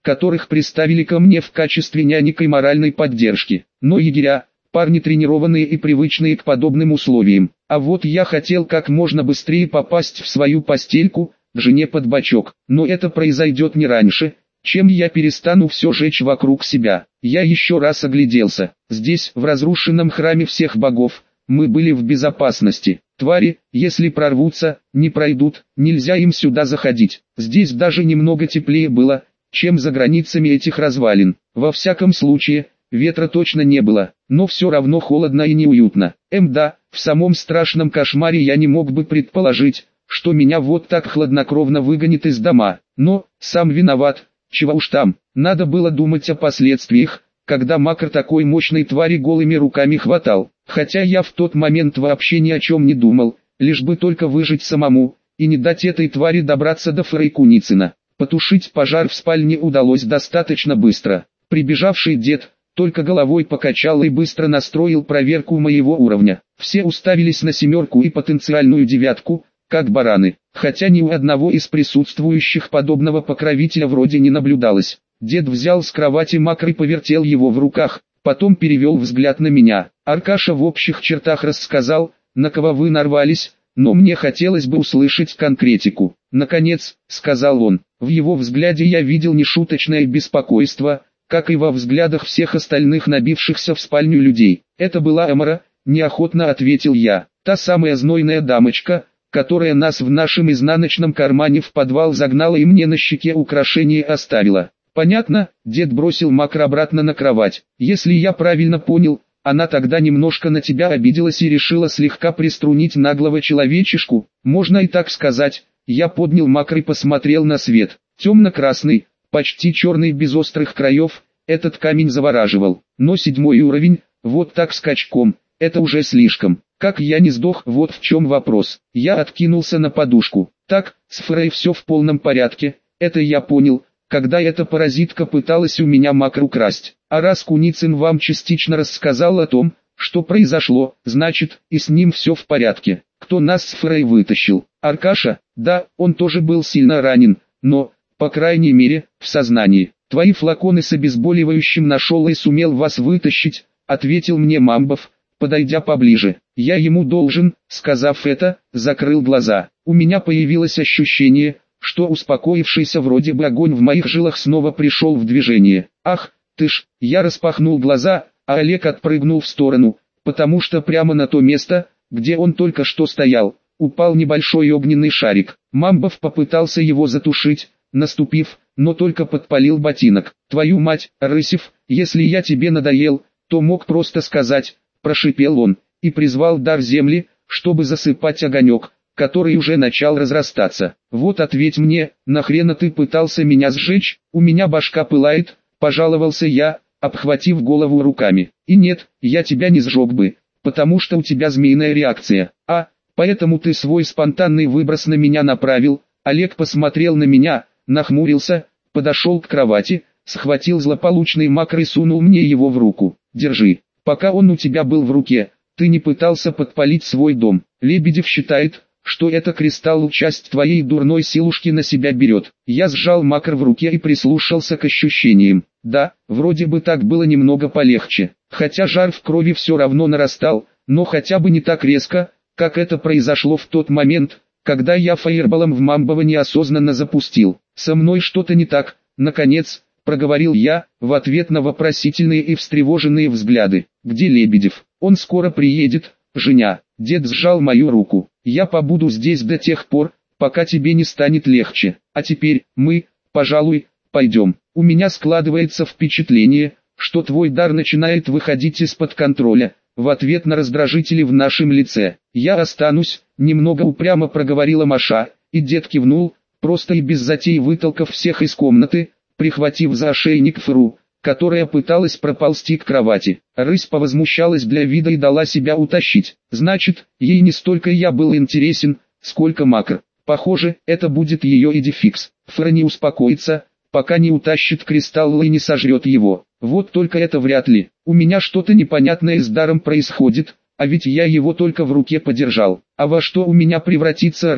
A: которых приставили ко мне в качестве нянек моральной поддержки. Но егеря, парни тренированные и привычные к подобным условиям. А вот я хотел как можно быстрее попасть в свою постельку, к жене под бочок. Но это произойдет не раньше, чем я перестану все жечь вокруг себя. Я еще раз огляделся. Здесь, в разрушенном храме всех богов, мы были в безопасности. Твари, если прорвутся, не пройдут, нельзя им сюда заходить. Здесь даже немного теплее было, чем за границами этих развалин. Во всяком случае, ветра точно не было, но все равно холодно и неуютно. Эм да, в самом страшном кошмаре я не мог бы предположить, что меня вот так хладнокровно выгонит из дома. Но, сам виноват, чего уж там, надо было думать о последствиях, когда Макр такой мощной твари голыми руками хватал. Хотя я в тот момент вообще ни о чем не думал, лишь бы только выжить самому, и не дать этой твари добраться до Фрей Куницына. Потушить пожар в спальне удалось достаточно быстро. Прибежавший дед только головой покачал и быстро настроил проверку моего уровня. Все уставились на семерку и потенциальную девятку, как бараны, хотя ни у одного из присутствующих подобного покровителя вроде не наблюдалось. Дед взял с кровати Макр и повертел его в руках, потом перевел взгляд на меня. Аркаша в общих чертах рассказал, на кого вы нарвались, но мне хотелось бы услышать конкретику. Наконец, сказал он, в его взгляде я видел нешуточное беспокойство, как и во взглядах всех остальных набившихся в спальню людей. Это была Эмора, неохотно ответил я, та самая знойная дамочка, которая нас в нашем изнаночном кармане в подвал загнала и мне на щеке украшение оставила. Понятно, дед бросил Макр обратно на кровать. Если я правильно понял, она тогда немножко на тебя обиделась и решила слегка приструнить наглого человечишку. Можно и так сказать. Я поднял Макр и посмотрел на свет. Темно-красный, почти черный без острых краев, этот камень завораживал. Но седьмой уровень, вот так скачком, это уже слишком. Как я не сдох, вот в чем вопрос. Я откинулся на подушку. Так, с Фрей все в полном порядке, это я понял, когда эта паразитка пыталась у меня Макр украсть. А раз Куницын вам частично рассказал о том, что произошло, значит, и с ним все в порядке. Кто нас с Фрей вытащил? Аркаша? Да, он тоже был сильно ранен, но, по крайней мере, в сознании. Твои флаконы с обезболивающим нашел и сумел вас вытащить, ответил мне Мамбов, подойдя поближе. Я ему должен, сказав это, закрыл глаза. У меня появилось ощущение, что успокоившийся вроде бы огонь в моих жилах снова пришел в движение. Ах, ты ж, я распахнул глаза, а Олег отпрыгнул в сторону, потому что прямо на то место, где он только что стоял, упал небольшой огненный шарик. Мамбов попытался его затушить, наступив, но только подпалил ботинок. Твою мать, Рысев, если я тебе надоел, то мог просто сказать, прошипел он, и призвал дар земли, чтобы засыпать огонек, который уже начал разрастаться. Вот ответь мне, нахрена ты пытался меня сжечь, у меня башка пылает, пожаловался я, обхватив голову руками. И нет, я тебя не сжег бы, потому что у тебя змеиная реакция, а, поэтому ты свой спонтанный выброс на меня направил. Олег посмотрел на меня, нахмурился, подошел к кровати, схватил злополучный Макр и сунул мне его в руку. Держи, пока он у тебя был в руке, ты не пытался подпалить свой дом. Лебедев считает, что это кристалл часть твоей дурной силушки на себя берет. Я сжал Макр в руке и прислушался к ощущениям. Да, вроде бы так было немного полегче, хотя жар в крови все равно нарастал, но хотя бы не так резко, как это произошло в тот момент, когда я фаерболом в Мамбова неосознанно запустил. Со мной что-то не так, наконец, проговорил я, в ответ на вопросительные и встревоженные взгляды. Где Лебедев? Он скоро приедет, Женя. Дед сжал мою руку. Я побуду здесь до тех пор, пока тебе не станет легче. А теперь, мы, пожалуй, пойдем. У меня складывается впечатление, что твой дар начинает выходить из-под контроля. В ответ на раздражители в нашем лице. Я останусь, немного упрямо проговорила Маша, и дед кивнул, просто и без затей вытолкав всех из комнаты, прихватив за ошейник Фру, которая пыталась проползти к кровати. Рысь повозмущалась для вида и дала себя утащить. Значит, ей не столько я был интересен, сколько Макр. Похоже, это будет ее идификс. Фра не успокоится, пока не утащит кристалл и не сожрет его. Вот только это вряд ли. У меня что-то непонятное с даром происходит, а ведь я его только в руке подержал. А во что у меня превратится рысь,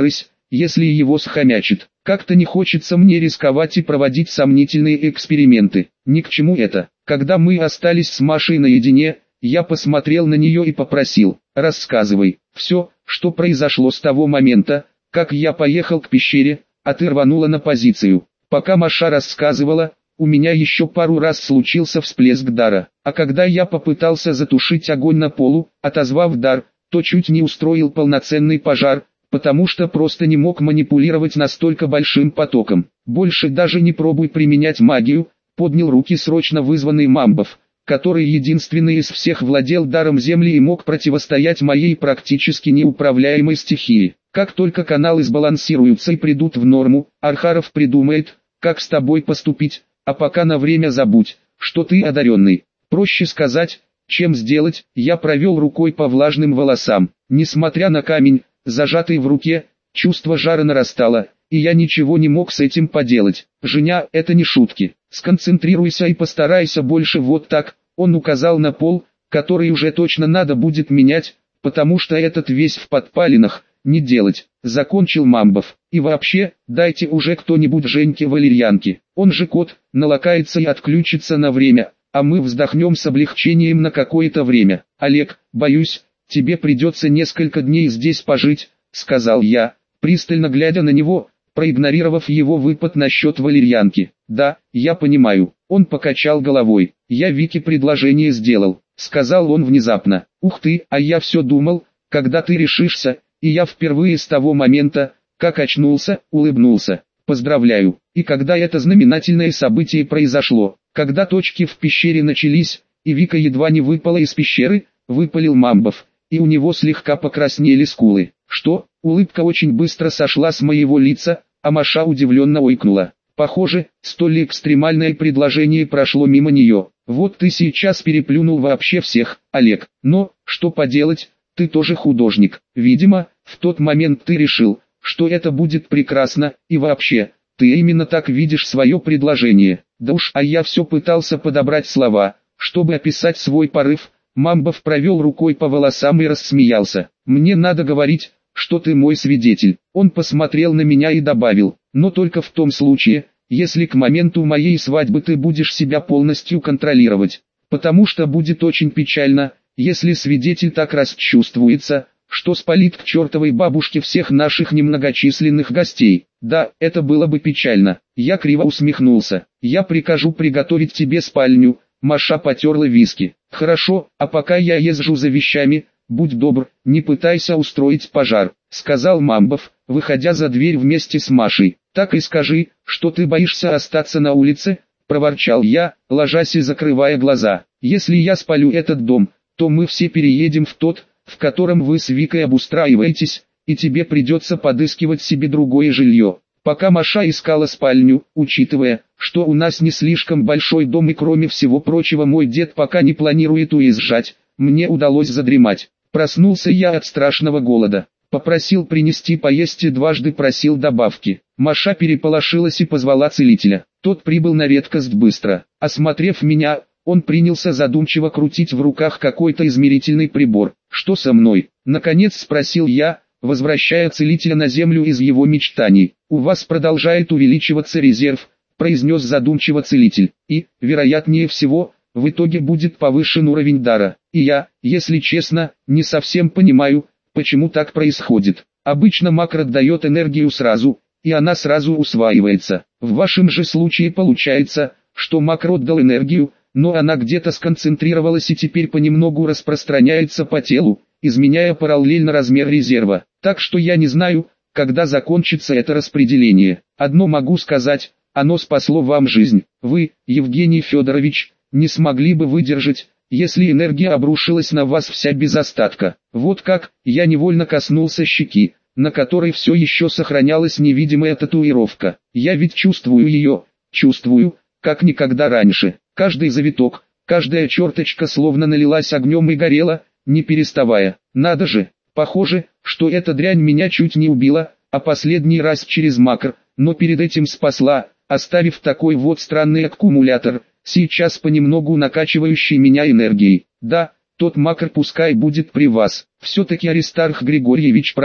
A: если его схомячит. Как-то не хочется мне рисковать и проводить сомнительные эксперименты. Ни к чему это. Когда мы остались с Машей наедине, я посмотрел на нее и попросил: рассказывай все, что произошло с того момента, как я поехал к пещере, а ты рванула на позицию. Пока Маша рассказывала, у меня еще пару раз случился всплеск дара, а когда я попытался затушить огонь на полу, отозвав дар, то чуть не устроил полноценный пожар, потому что просто не мог манипулировать настолько большим потоком. Больше даже не пробуй применять магию, поднял руки срочно вызванный Мамбов, который единственный из всех владел даром земли и мог противостоять моей практически неуправляемой стихии. Как только каналы сбалансируются и придут в норму, Архаров придумает, как с тобой поступить, а пока на время забудь, что ты одаренный. Проще сказать, чем сделать. Я провел рукой по влажным волосам. Несмотря на камень, зажатый в руке, чувство жара нарастало, и я ничего не мог с этим поделать. Женя, это не шутки. Сконцентрируйся и постарайся больше вот так. Он указал на пол, который уже точно надо будет менять, потому что этот весь в подпалинах. Не делать, закончил Мамбов. И вообще, дайте уже кто-нибудь Женьке валерьянки. Он же кот, налакается и отключится на время, а мы вздохнем с облегчением на какое-то время. Олег, боюсь, тебе придется несколько дней здесь пожить, сказал я, пристально глядя на него, проигнорировав его выпад насчет валерьянки. Да, я понимаю. Он покачал головой. Я Вике предложение сделал, сказал он внезапно. Ух ты, а я все думал, когда ты решишься. И я впервые с того момента, как очнулся, улыбнулся. Поздравляю. И когда это знаменательное событие произошло, когда точки в пещере начались, и Вика едва не выпала из пещеры, выпалил Мамбов, и у него слегка покраснели скулы. Что? Улыбка очень быстро сошла с моего лица, а Маша удивленно ойкнула. Похоже, столь экстремальное предложение прошло мимо нее. Вот ты сейчас переплюнул вообще всех, Олег. Но, что поделать? Ты тоже художник. Видимо, в тот момент ты решил, что это будет прекрасно, и вообще, ты именно так видишь свое предложение. Да уж, а я все пытался подобрать слова, чтобы описать свой порыв. Мамбов провел рукой по волосам и рассмеялся. Мне надо говорить, что ты мой свидетель. Он посмотрел на меня и добавил, но только в том случае, если к моменту моей свадьбы ты будешь себя полностью контролировать. Потому что будет очень печально, если свидетель так расчувствуется, что спалит к чертовой бабушке всех наших немногочисленных гостей. Да, это было бы печально. Я криво усмехнулся. Я прикажу приготовить тебе спальню. Маша потерла виски. Хорошо, а пока я езжу за вещами, будь добр, не пытайся устроить пожар, сказал Мамбов, выходя за дверь вместе с Машей. Так и скажи, что ты боишься остаться на улице, проворчал я, ложась и закрывая глаза. Если я спалю этот дом, то мы все переедем в тот, в котором вы с Викой обустраиваетесь, и тебе придется подыскивать себе другое жилье. Пока Маша искала спальню, учитывая, что у нас не слишком большой дом и кроме всего прочего мой дед пока не планирует уезжать, мне удалось задремать. Проснулся я от страшного голода. Попросил принести поесть и дважды просил добавки. Маша переполошилась и позвала целителя. Тот прибыл на редкость быстро. Осмотрев меня, он принялся задумчиво крутить в руках какой-то измерительный прибор. «Что со мной?» — наконец спросил я, возвращая целителя на землю из его мечтаний. «У вас продолжает увеличиваться резерв», — произнес задумчиво целитель, «и, вероятнее всего, в итоге будет повышен уровень дара. И я, если честно, не совсем понимаю, почему так происходит. Обычно макро дает энергию сразу, и она сразу усваивается. В вашем же случае получается, что макро дал энергию, но она где-то сконцентрировалась и теперь понемногу распространяется по телу, изменяя параллельно размер резерва. Так что я не знаю, когда закончится это распределение. Одно могу сказать, оно спасло вам жизнь. Вы, Евгений Федорович, не смогли бы выдержать, если энергия обрушилась на вас вся без остатка. Вот как, я невольно коснулся щеки, на которой все еще сохранялась невидимая татуировка. Я ведь чувствую ее, чувствую, как никогда раньше. Каждый завиток, каждая черточка словно налилась огнем и горела, не переставая. Надо же, похоже, что эта дрянь меня чуть не убила, а последний раз через макр, но перед этим спасла, оставив такой вот странный аккумулятор, сейчас понемногу накачивающий меня энергией. Да, тот макр пускай будет при вас. Все-таки Аристарх Григорьевич прав,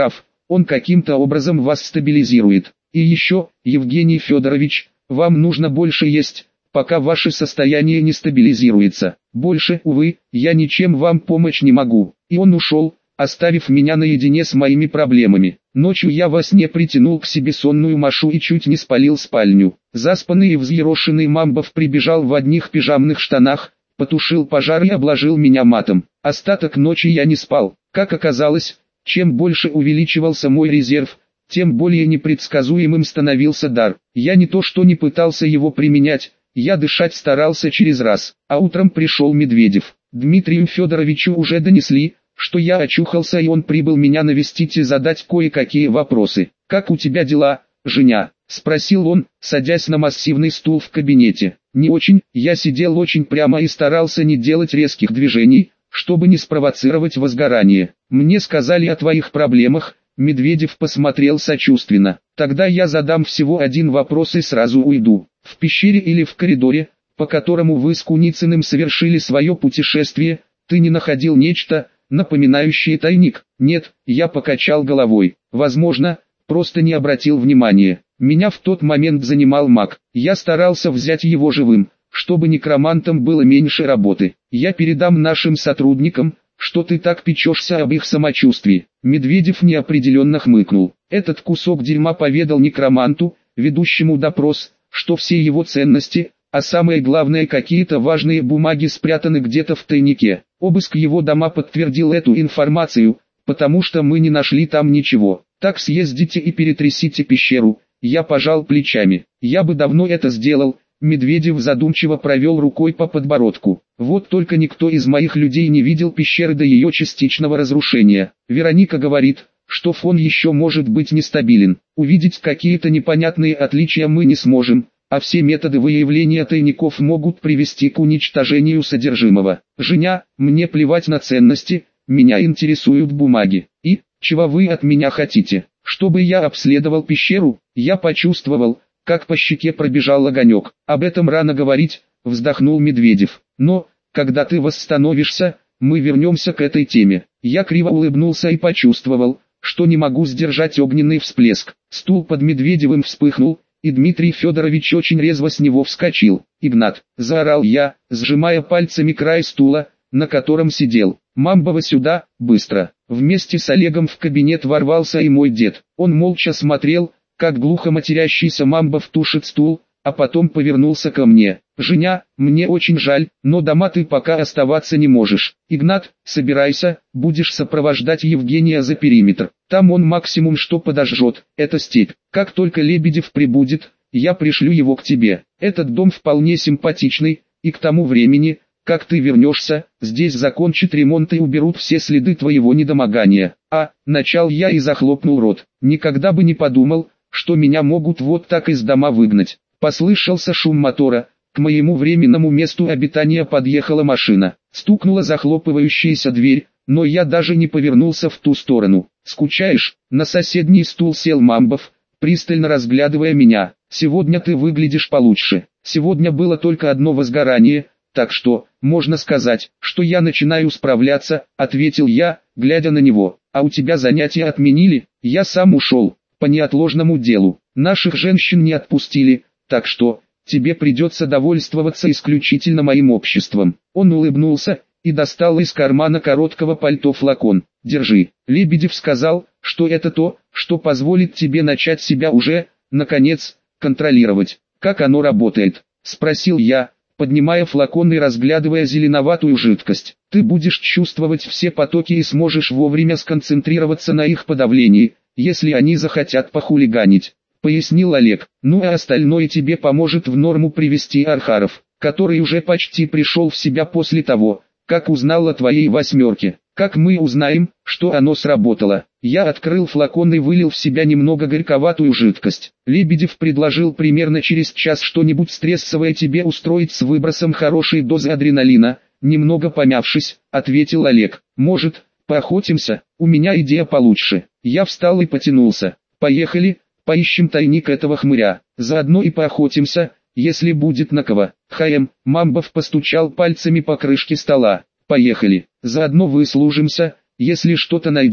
A: он каким-то образом вас стабилизирует. И еще, Евгений Федорович, вам нужно больше есть, пока ваше состояние не стабилизируется. Больше, увы, я ничем вам помочь не могу». И он ушел, оставив меня наедине с моими проблемами. Ночью я во сне притянул к себе сонную Машу и чуть не спалил спальню. Заспанный и взъерошенный Мамбов прибежал в одних пижамных штанах, потушил пожар и обложил меня матом. Остаток ночи я не спал. Как оказалось, чем больше увеличивался мой резерв, тем более непредсказуемым становился дар. Я не то что не пытался его применять, я дышать старался через раз. А утром пришел Медведев. Дмитрию Федоровичу уже донесли, что я очухался, и он прибыл меня навестить и задать кое-какие вопросы. «Как у тебя дела, Женя?» – спросил он, садясь на массивный стул в кабинете. «Не очень, я сидел очень прямо и старался не делать резких движений, чтобы не спровоцировать возгорание. Мне сказали о твоих проблемах». Медведев посмотрел сочувственно. «Тогда я задам всего один вопрос и сразу уйду. В пещере или в коридоре, по которому вы с Куницыным совершили свое путешествие, ты не находил нечто, напоминающее тайник?» «Нет», я покачал головой. «Возможно, просто не обратил внимания. Меня в тот момент занимал маг. Я старался взять его живым, чтобы некромантам было меньше работы. Я передам нашим сотрудникам, что ты так печешься об их самочувствии». Медведев неопределенно хмыкнул. Этот кусок дерьма поведал некроманту, ведущему допрос, что все его ценности, а самое главное, какие-то важные бумаги спрятаны где-то в тайнике. Обыск его дома подтвердил эту информацию, потому что мы не нашли там ничего. Так съездите и перетрясите пещеру. Я пожал плечами. Я бы давно это сделал. Медведев задумчиво провел рукой по подбородку. Вот только никто из моих людей не видел пещеры до ее частичного разрушения. Вероника говорит, что фон еще может быть нестабилен. Увидеть какие-то непонятные отличия мы не сможем, а все методы выявления тайников могут привести к уничтожению содержимого. Женя, мне плевать на ценности, меня интересуют бумаги. И, чего вы от меня хотите? Чтобы я обследовал пещеру? Я почувствовал, как по щеке пробежал огонек. Об этом рано говорить, вздохнул Медведев. Но, когда ты восстановишься, мы вернемся к этой теме. Я криво улыбнулся и почувствовал, что не могу сдержать огненный всплеск. Стул под Медведевым вспыхнул, и Дмитрий Федорович очень резво с него вскочил. «Игнат!» – заорал я, сжимая пальцами край стула, на котором сидел. «Мамбова сюда, быстро!» Вместе с Олегом в кабинет ворвался и мой дед. Он молча смотрел, как глухо матерящийся Мамбов тушит стул, а потом повернулся ко мне. «Женя, мне очень жаль, но дома ты пока оставаться не можешь. Игнат, собирайся, будешь сопровождать Евгения за периметр. Там он максимум что подожжет, это степь. Как только Лебедев прибудет, я пришлю его к тебе. Этот дом вполне симпатичный, и к тому времени, как ты вернешься, здесь закончат ремонт и уберут все следы твоего недомогания». А, начал я и захлопнул рот. Никогда бы не подумал, что меня могут вот так из дома выгнать. Послышался шум мотора. К моему временному месту обитания подъехала машина. Стукнула захлопывающаяся дверь, но я даже не повернулся в ту сторону. «Скучаешь?» На соседний стул сел Мамбов, пристально разглядывая меня. «Сегодня ты выглядишь получше. Сегодня было только одно возгорание, так что, можно сказать, что я начинаю справляться», ответил я, глядя на него. «А у тебя занятия отменили?» «Я сам ушел, по неотложному делу. Наших женщин не отпустили, так что тебе придется довольствоваться исключительно моим обществом». Он улыбнулся и достал из кармана короткого пальто флакон. «Держи». Лебедев сказал, что это то, что позволит тебе начать себя уже, наконец, контролировать. «Как оно работает?» – спросил я, поднимая флакон и разглядывая зеленоватую жидкость. «Ты будешь чувствовать все потоки и сможешь вовремя сконцентрироваться на их подавлении, если они захотят похулиганить», — пояснил Олег. «Ну а остальное тебе поможет в норму привести Архаров, который уже почти пришел в себя после того, как узнал о твоей восьмерке. Как мы узнаем, что оно сработало?» Я открыл флакон и вылил в себя немного горьковатую жидкость. Лебедев предложил примерно через час что-нибудь стрессовое тебе устроить с выбросом хорошей дозы адреналина. Немного помявшись, ответил Олег. «Может, поохотимся? У меня идея получше». Я встал и потянулся. «Поехали, поищем тайник этого хмыря. Заодно и поохотимся, если будет на кого». «Хаем», Мамбов постучал пальцами по крышке стола. «Поехали, заодно выслужимся, если что-то найдем».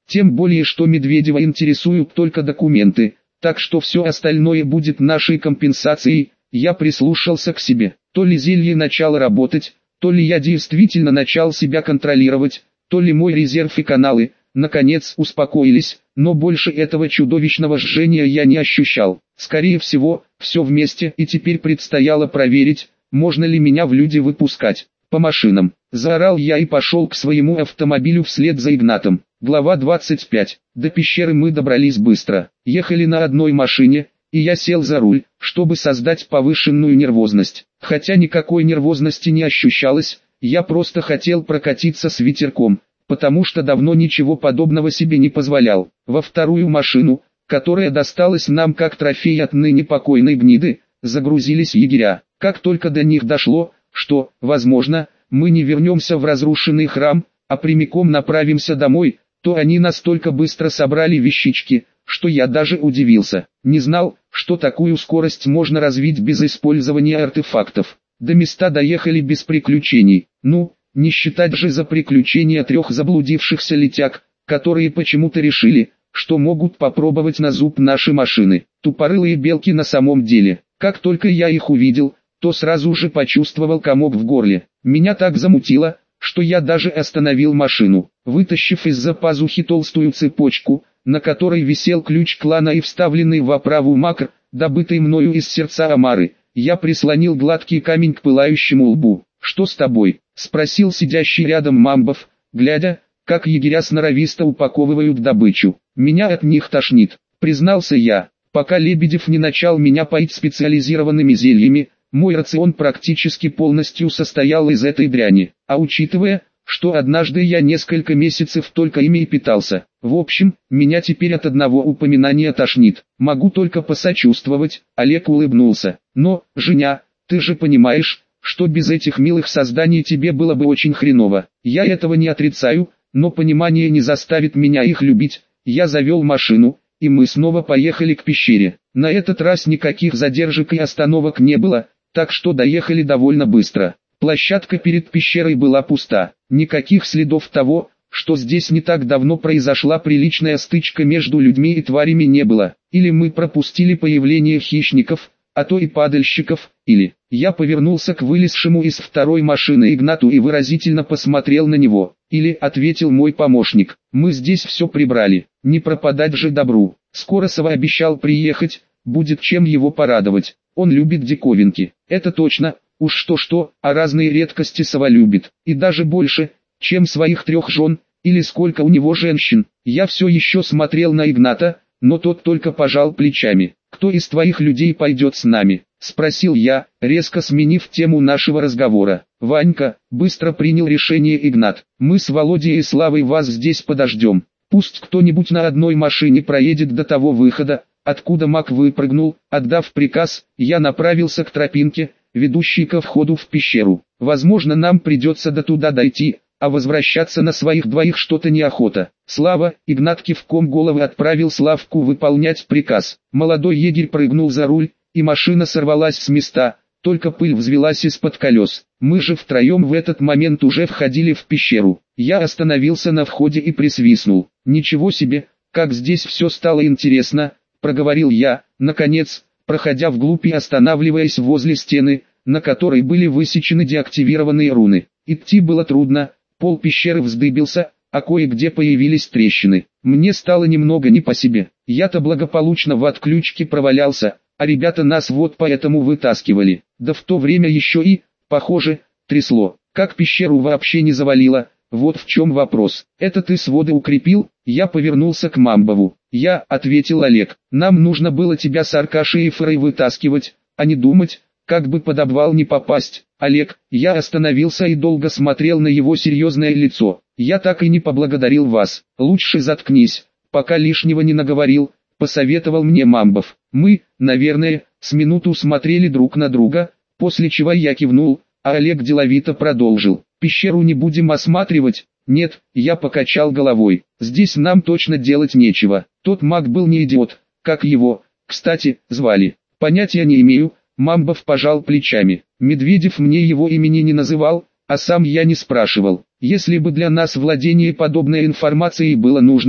A: Тем более, что Медведева интересуют только документы, так что все остальное будет нашей компенсацией. Я прислушался к себе. То ли зелье начало работать, то ли я действительно начал себя контролировать, то ли мой резерв и каналы, наконец, успокоились, но больше этого чудовищного жжения я не ощущал. Скорее всего, все вместе, и теперь предстояло проверить, можно ли меня в люди выпускать. По машинам. Заорал я и пошел к своему автомобилю вслед за Игнатом. Глава двадцать пять. До пещеры мы добрались быстро. Ехали на одной машине, и я сел за руль, чтобы создать повышенную нервозность. Хотя никакой нервозности не ощущалось, я просто хотел прокатиться с ветерком, потому что давно ничего подобного себе не позволял. Во вторую машину, которая досталась нам как трофей от ныне покойной гниды, загрузились егеря. Как только до них дошло, что, возможно, мы не вернемся в разрушенный храм, а прямиком направимся домой, то они настолько быстро собрали вещички, что я даже удивился. Не знал, что такую скорость можно развить без использования артефактов. До места доехали без приключений. Ну, не считать же за приключения трех заблудившихся летяг, которые почему-то решили, что могут попробовать на зуб наши машины. Тупорылые белки на самом деле. Как только я их увидел, то сразу же почувствовал комок в горле. Меня так замутило, что я даже остановил машину. Вытащив из-за пазухи толстую цепочку, на которой висел ключ клана и вставленный в оправу макр, добытый мною из сердца омары, я прислонил гладкий камень к пылающему лбу. «Что с тобой?» — спросил сидящий рядом Мамбов, глядя, как егеря сноровисто упаковывают добычу. «Меня от них тошнит», — признался я, пока Лебедев не начал меня поить специализированными зельями. Мой рацион практически полностью состоял из этой дряни, а учитывая, что однажды я несколько месяцев только ими и питался, в общем, меня теперь от одного упоминания тошнит. Могу только посочувствовать. Олег улыбнулся. Но, Женя, ты же понимаешь, что без этих милых созданий тебе было бы очень хреново. Я этого не отрицаю, но понимание не заставит меня их любить. Я завел машину, и мы снова поехали к пещере. На этот раз никаких задержек и остановок не было, так что доехали довольно быстро. Площадка перед пещерой была пуста. Никаких следов того, что здесь не так давно произошла приличная стычка между людьми и тварями, не было. Или мы пропустили появление хищников, а то и падальщиков, или... Я повернулся к вылезшему из второй машины Игнату и выразительно посмотрел на него. Или, ответил мой помощник, мы здесь все прибрали, не пропадать же добру. Скоро Сова обещал приехать, будет чем его порадовать. Он любит диковинки, это точно, уж что-что, а разные редкости Сова любит, и даже больше, чем своих трех жен, или сколько у него женщин. Я все еще смотрел на Игната, но тот только пожал плечами. «Кто из твоих людей пойдет с нами?» — спросил я, резко сменив тему нашего разговора. «Ванька», — быстро принял решение Игнат, — «мы с Володей и Славой вас здесь подождем. Пусть кто-нибудь на одной машине проедет до того выхода, откуда маг выпрыгнул». Отдав приказ, я направился к тропинке, ведущей ко входу в пещеру. Возможно, нам придется до туда дойти, а возвращаться на своих двоих что-то неохота. Слава, Игнат кивком головы отправил Славку выполнять приказ. Молодой егерь прыгнул за руль, и машина сорвалась с места, только пыль взвелась из-под колес. Мы же втроем в этот момент уже входили в пещеру. Я остановился на входе и присвистнул. «Ничего себе, как здесь все стало интересно», — проговорил я, наконец, проходя вглубь и останавливаясь возле стены, на которой были высечены деактивированные руны. Идти было трудно. Пол пещеры вздыбился, а кое-где появились трещины. Мне стало немного не по себе. Я-то благополучно в отключке провалялся, а ребята нас вот поэтому вытаскивали. Да в то время еще и, похоже, трясло. Как пещеру вообще не завалило, вот в чем вопрос. Это ты своды укрепил? Я повернулся к Мамбову. Я, ответил Олег, нам нужно было тебя с Аркашей и Фрой вытаскивать, а не думать, как бы под обвал не попасть. Олег, я остановился и долго смотрел на его серьезное лицо. Я так и не поблагодарил вас. Лучше заткнись, пока лишнего не наговорил, посоветовал мне Мамбов. Мы, наверное, с минуту смотрели друг на друга, после чего я кивнул, а Олег деловито продолжил. Пещеру не будем осматривать? Нет, я покачал головой. Здесь нам точно делать нечего. Тот маг был не идиот, как его, кстати, звали. Понятия не имею. Мамбов пожал плечами. Медведев мне его имени не называл, а сам я не спрашивал. Если бы для нас владение подобной информацией было нужно,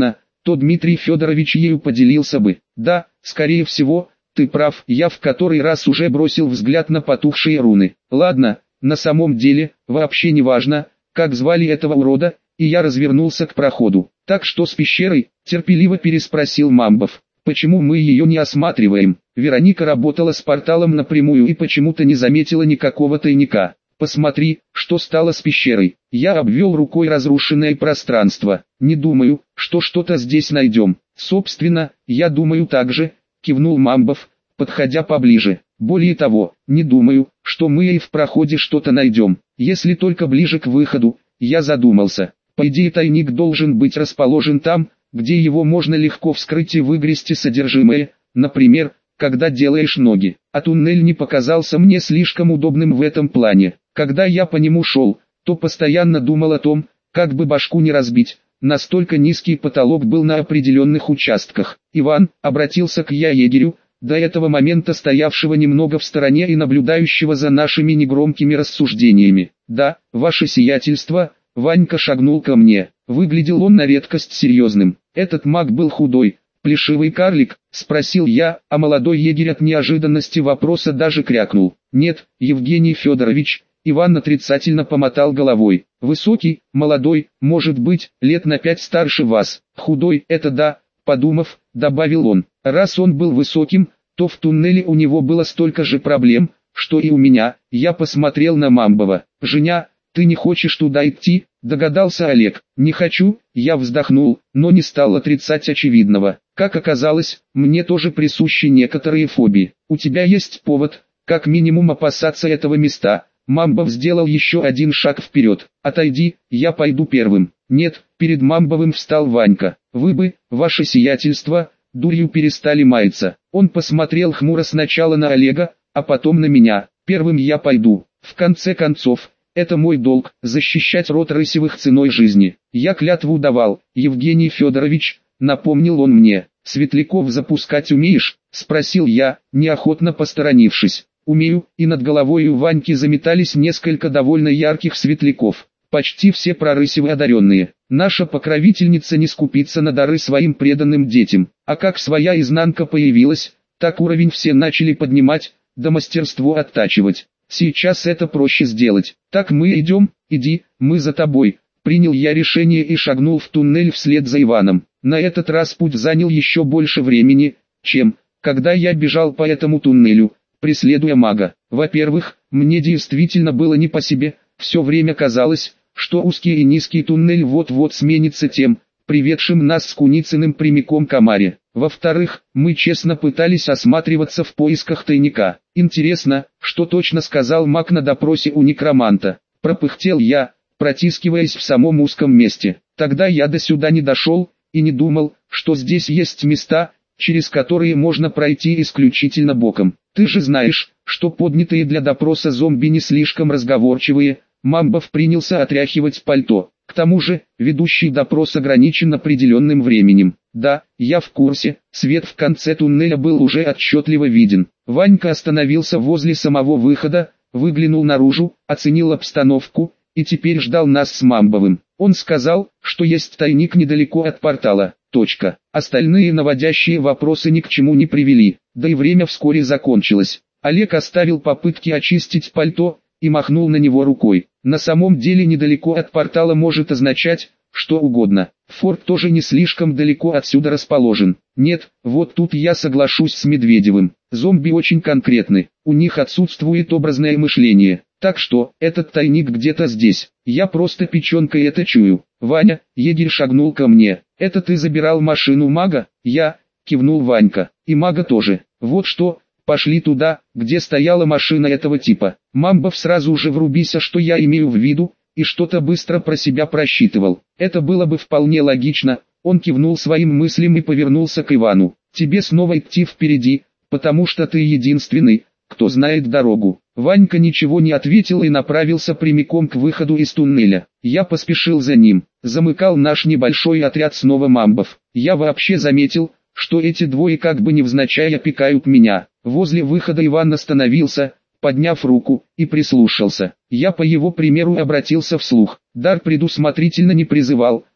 A: то Дмитрий Федорович ею поделился бы. Да, скорее всего, ты прав. Я в который раз уже бросил взгляд на потухшие руны. Ладно, на самом деле, вообще не важно, как звали этого урода, и я развернулся к проходу. Так что с пещерой, терпеливо переспросил Мамбов. Почему мы ее не осматриваем? Вероника работала с порталом напрямую и почему-то не заметила никакого тайника. Посмотри, что стало с пещерой. Я обвел рукой разрушенное пространство. Не думаю, что что-то здесь найдем. Собственно, я думаю так же, кивнул Мамбов, подходя поближе. Более того, не думаю, что мы и в проходе что-то найдем. Если только ближе к выходу, я задумался. По идее, тайник должен быть расположен там, где его можно легко вскрыть и выгрести содержимое, например, когда делаешь ноги. А туннель не показался мне слишком удобным в этом плане. Когда я по нему шел, то постоянно думал о том, как бы башку не разбить. Настолько низкий потолок был на определенных участках. Иван обратился к я егерю, до этого момента стоявшего немного в стороне и наблюдающего за нашими негромкими рассуждениями. «Да, ваше сиятельство», Ванька шагнул ко мне. Выглядел он на редкость серьезным. Этот маг был худой, плешивый карлик, спросил я, а молодой егерь от неожиданности вопроса даже крякнул. «Нет, Евгений Федорович», Иван отрицательно помотал головой. «Высокий, молодой, может быть, лет на пять старше вас. Худой, это да», подумав, добавил он. «Раз он был высоким, то в туннеле у него было столько же проблем, что и у меня». Я посмотрел на Мамбова. «Женя, ты не хочешь туда идти?» Догадался Олег. «Не хочу», я вздохнул, но не стал отрицать очевидного. Как оказалось, мне тоже присущи некоторые фобии. У тебя есть повод, как минимум опасаться этого места. Мамбов сделал еще один шаг вперед. «Отойди, я пойду первым». «Нет», перед Мамбовым встал Ванька. «Вы бы, ваше сиятельство, дурью перестали маяться». Он посмотрел хмуро сначала на Олега, а потом на меня. «Первым я пойду. В конце концов, это мой долг, защищать род Рысевых ценой жизни. Я клятву давал, Евгений Федорович», напомнил он мне. «Светляков запускать умеешь?» спросил я, неохотно посторонившись. «Умею», и над головой у Ваньки заметались несколько довольно ярких светляков. Почти все прорысевы одаренные. Наша покровительница не скупится на дары своим преданным детям. А как своя изнанка появилась, так уровень все начали поднимать, да мастерство оттачивать. Сейчас это проще сделать. «Так мы идем?» «Иди, мы за тобой». Принял я решение и шагнул в туннель вслед за Иваном. На этот раз путь занял еще больше времени, чем, когда я бежал по этому туннелю, преследуя мага. Во-первых, мне действительно было не по себе, все время казалось, что узкий и низкий туннель вот-вот сменится тем, приведшим нас с Куницыным прямиком к Амаре. Во-вторых, мы честно пытались осматриваться в поисках тайника. Интересно, что точно сказал маг на допросе у некроманта. Пропыхтел я, протискиваясь в самом узком месте. Тогда я до сюда не дошел, и не думал, что здесь есть места, через которые можно пройти исключительно боком. Ты же знаешь, что поднятые для допроса зомби не слишком разговорчивые. Мамбов принялся отряхивать пальто. К тому же, ведущий допрос ограничен определенным временем. Да, я в курсе, свет в конце туннеля был уже отчетливо виден. Ванька остановился возле самого выхода, выглянул наружу, оценил обстановку, и теперь ждал нас с Мамбовым. Он сказал, что есть тайник недалеко от портала. Точка. Остальные наводящие вопросы ни к чему не привели, да и время вскоре закончилось. Олег оставил попытки очистить пальто и махнул на него рукой. На самом деле недалеко от портала может означать что угодно. Форт тоже не слишком далеко отсюда расположен. Нет, вот тут я соглашусь с Медведевым. Зомби очень конкретны, у них отсутствует образное мышление. Так что, этот тайник где-то здесь. Я просто печенкой это чую. Ваня, егерь шагнул ко мне. «Это ты забирал машину мага?» «Я», кивнул Ванька. «И мага тоже. Вот что, пошли туда, где стояла машина этого типа». Мамбов сразу же врубился, что я имею в виду, и что-то быстро про себя просчитывал. Это было бы вполне логично. Он кивнул своим мыслям и повернулся к Ивану. «Тебе снова идти впереди, потому что ты единственный, кто знает дорогу». Ванька ничего не ответил и направился прямиком к выходу из туннеля. Я поспешил за ним. Замыкал наш небольшой отряд снова Мамбов. Я вообще заметил, что эти двое как бы невзначай опекают меня. Возле выхода Иван остановился, подняв руку, и прислушался. Я по его примеру обратился вслух. Дар предусмотрительно не призывал,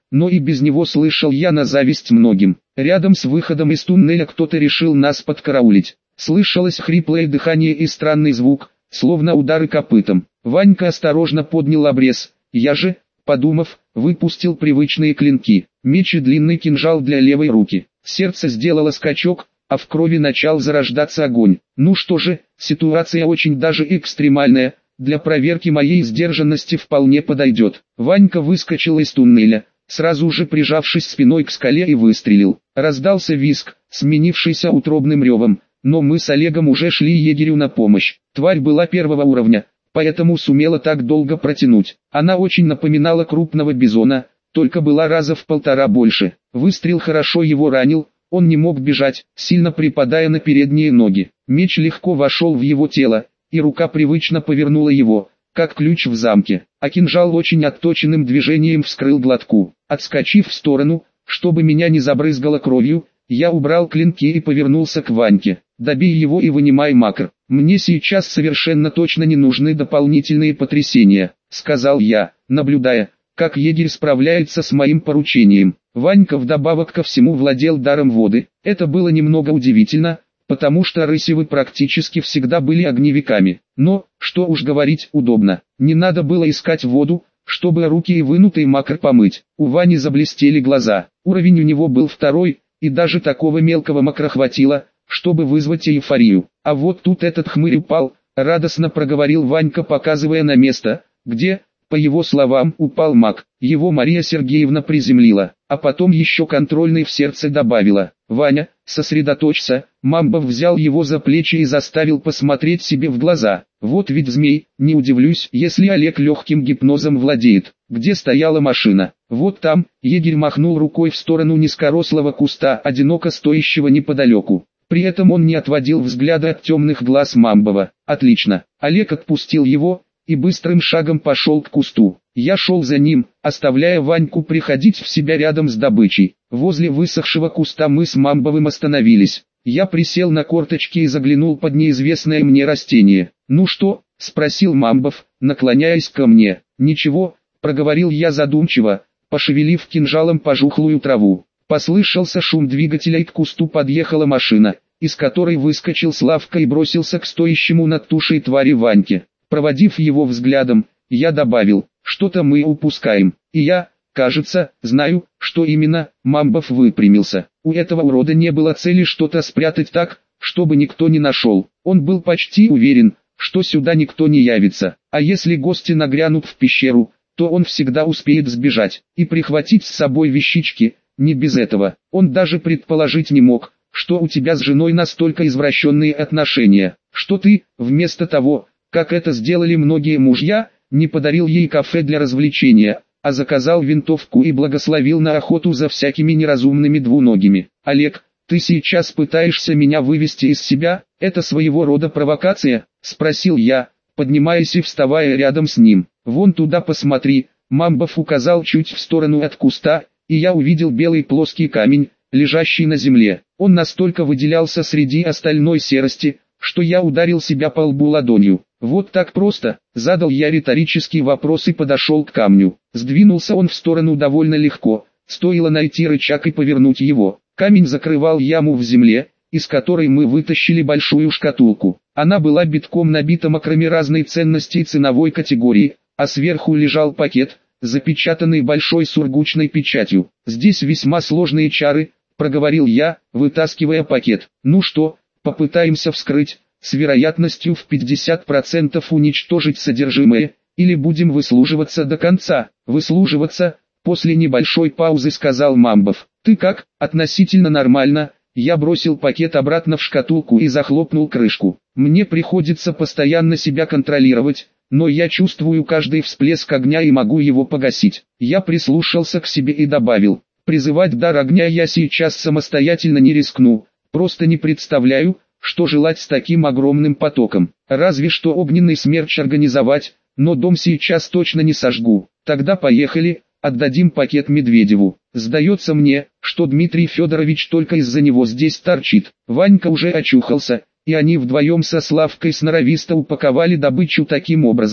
A: но и без него слышал я на зависть многим. Рядом с выходом из туннеля кто-то решил нас подкараулить. Слышалось хриплое дыхание и странный звук, словно удары копытом. Ванька осторожно поднял обрез, я же, подумав, выпустил привычные клинки, меч и длинный кинжал для левой руки. Сердце сделало скачок, а в крови начал зарождаться огонь. Ну что же, ситуация очень даже экстремальная, для проверки моей сдержанности вполне подойдет. Ванька выскочил из туннеля, сразу же прижавшись спиной к скале, и выстрелил. Раздался визг, сменившийся утробным ревом, но мы с Олегом уже шли егерю на помощь. Тварь была первого уровня, поэтому сумела так долго протянуть. Она очень напоминала крупного бизона, только была раза в полтора больше. Выстрел хорошо его ранил, он не мог бежать, сильно припадая на передние ноги. Меч легко вошел в его тело, и рука привычно повернула его, как ключ в замке, а кинжал очень отточенным движением вскрыл глотку. Отскочив в сторону, чтобы меня не забрызгало кровью, я убрал клинки и повернулся к Ваньке. «Добей его и вынимай макр. Мне сейчас совершенно точно не нужны дополнительные потрясения», — сказал я, наблюдая, как егерь справляется с моим поручением. Ванька вдобавок ко всему владел даром воды. Это было немного удивительно, потому что рысевы практически всегда были огневиками. Но, что уж говорить, удобно. Не надо было искать воду, чтобы руки и вынутый макр помыть. У Вани заблестели глаза. Уровень у него был второй, и даже такого мелкого макра хватило, чтобы вызвать эйфорию. А вот тут этот хмырь упал, радостно проговорил Ванька, показывая на место, где, по его словам, упал маг. Его Мария Сергеевна приземлила, а потом еще контрольный в сердце добавила: «Ваня, сосредоточься». Мамбов взял его за плечи и заставил посмотреть себе в глаза. Вот ведь змей, не удивлюсь, если Олег легким гипнозом владеет. Где стояла машина? Вот там. Егерь махнул рукой в сторону низкорослого куста, одиноко стоящего неподалеку. При этом он не отводил взгляда от темных глаз Мамбова. Отлично. Олег отпустил его и быстрым шагом пошел к кусту. Я шел за ним, оставляя Ваньку приходить в себя рядом с добычей. Возле высохшего куста мы с Мамбовым остановились. Я присел на корточки и заглянул под неизвестное мне растение. «Ну что?» — спросил Мамбов, наклоняясь ко мне. «Ничего», — проговорил я задумчиво, пошевелив кинжалом пожухлую траву. Послышался шум двигателя, и к кусту подъехала машина, из которой выскочил Славка и бросился к стоящему над тушей твари Ваньке. Проводив его взглядом, я добавил: «Что-то мы упускаем, и я, кажется, знаю, что именно». Мамбов выпрямился. У этого урода не было цели что-то спрятать так, чтобы никто не нашел. Он был почти уверен, что сюда никто не явится, а если гости нагрянут в пещеру, то он всегда успеет сбежать и прихватить с собой вещички. Не без этого. Он даже предположить не мог, что у тебя с женой настолько извращенные отношения, что ты, вместо того, как это сделали многие мужья, не подарил ей кафе для развлечения, а заказал винтовку и благословил на охоту за всякими неразумными двуногими. «Олег, ты сейчас пытаешься меня вывести из себя? Это своего рода провокация?» — спросил я, поднимаясь и вставая рядом с ним. «Вон туда посмотри». Мамбов указал чуть в сторону от куста, и я увидел белый плоский камень, лежащий на земле. Он настолько выделялся среди остальной серости, что я ударил себя по лбу ладонью. «Вот так просто?» — задал я риторический вопрос и подошел к камню. Сдвинулся он в сторону довольно легко, стоило найти рычаг и повернуть его. Камень закрывал яму в земле, из которой мы вытащили большую шкатулку. Она была битком набита макрами разной ценности и ценовой категории, а сверху лежал пакет, запечатанный большой сургучной печатью. «Здесь весьма сложные чары», — проговорил я, вытаскивая пакет. «Ну что, попытаемся вскрыть, с вероятностью в пятьдесят процентов уничтожить содержимое, или будем выслуживаться до конца?» «Выслуживаться», — после небольшой паузы сказал Мамбов. «Ты как?» «Относительно нормально». Я бросил пакет обратно в шкатулку и захлопнул крышку. «Мне приходится постоянно себя контролировать, но я чувствую каждый всплеск огня и могу его погасить». Я прислушался к себе и добавил: «Призывать дар огня я сейчас самостоятельно не рискну, просто не представляю, что желать с таким огромным потоком. Разве что огненный смерч организовать, но дом сейчас точно не сожгу. Тогда поехали, отдадим пакет Медведеву. Сдается мне, что Дмитрий Федорович только из-за него здесь торчит». Ванька уже очухался, и они вдвоем со Славкой сноровисто упаковали добычу таким образом,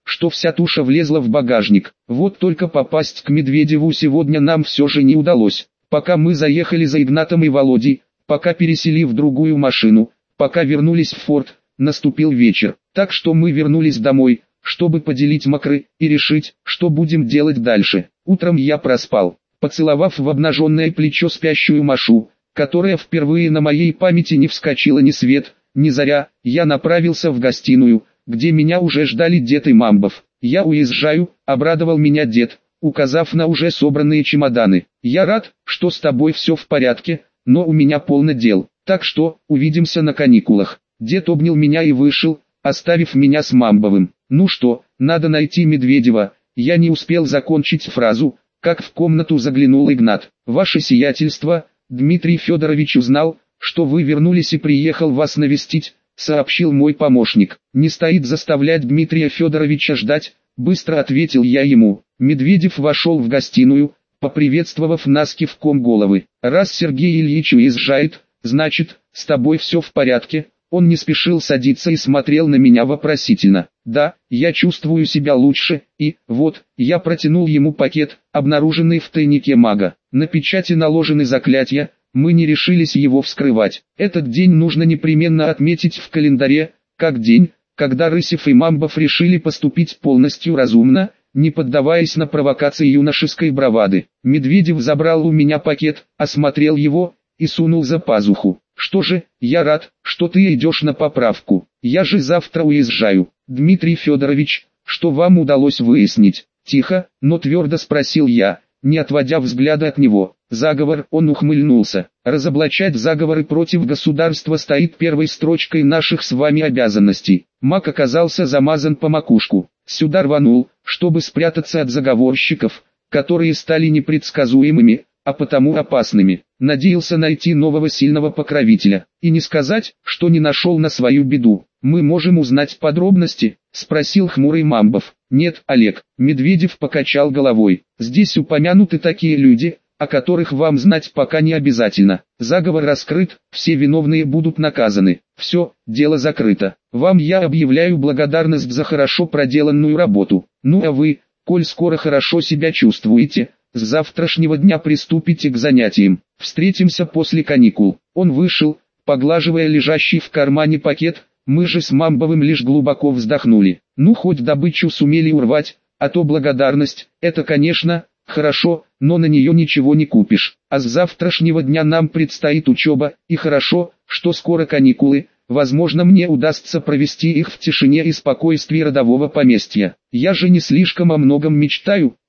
A: что вся туша влезла в багажник. Вот только попасть к Медведеву сегодня нам все же не удалось. Пока мы заехали за Игнатом и Володей, пока пересели в другую машину, пока вернулись в форт, наступил вечер. Так что мы вернулись домой, чтобы поделить макры и решить, что будем делать дальше. Утром я проспал, поцеловав в обнаженное плечо спящую Машу, которая впервые на моей памяти не вскочила ни свет, ни заря, я направился в гостиную, где меня уже ждали дед и Мамбов. «Я уезжаю», — обрадовал меня дед, указав на уже собранные чемоданы. «Я рад, что с тобой все в порядке, но у меня полно дел, так что, увидимся на каникулах». Дед обнял меня и вышел, оставив меня с Мамбовым. «Ну что, надо найти Медведева». Я не успел закончить фразу, как в комнату заглянул Игнат. «Ваше сиятельство, Дмитрий Федорович узнал, что вы вернулись и приехал вас навестить», — сообщил мой помощник. «Не стоит заставлять Дмитрия Федоровича ждать», — быстро ответил я ему. Медведев вошел в гостиную, поприветствовав нас кивком головы. «Раз Сергей Ильич уезжает, значит, с тобой все в порядке». Он не спешил садиться и смотрел на меня вопросительно. «Да, я чувствую себя лучше, и, вот», я протянул ему пакет, обнаруженный в тайнике мага. На печати наложены заклятия, мы не решились его вскрывать. Этот день нужно непременно отметить в календаре, как день, когда Рысев и Мамбов решили поступить полностью разумно, не поддаваясь на провокации юношеской бравады. Медведев забрал у меня пакет, осмотрел его и сунул за пазуху. «Что же, я рад, что ты идешь на поправку. Я же завтра уезжаю. Дмитрий Федорович, что вам удалось выяснить?» Тихо, но твердо спросил я, не отводя взгляда от него. «Заговор», он ухмыльнулся. «Разоблачать заговоры против государства стоит первой строчкой наших с вами обязанностей». Маг оказался замазан по макушку. Сюда рванул, чтобы спрятаться от заговорщиков, которые стали непредсказуемыми, а потому опасными. Надеялся найти нового сильного покровителя, и не сказать, что не нашел на свою беду. «Мы можем узнать подробности?» — спросил хмурый Мамбов. «Нет, Олег», — Медведев покачал головой. «Здесь упомянуты такие люди, о которых вам знать пока не обязательно. Заговор раскрыт, все виновные будут наказаны. Все, дело закрыто. Вам я объявляю благодарность за хорошо проделанную работу. Ну а вы, коль скоро хорошо себя чувствуете, с завтрашнего дня приступите к занятиям. Встретимся после каникул». Он вышел, поглаживая лежащий в кармане пакет, мы же с Мамбовым лишь глубоко вздохнули. Ну хоть добычу сумели урвать, а то благодарность, это конечно, хорошо, но на нее ничего не купишь. А с завтрашнего дня нам предстоит учеба, и хорошо, что скоро каникулы, возможно мне удастся провести их в тишине и спокойствии родового поместья. Я же не слишком о многом мечтаю,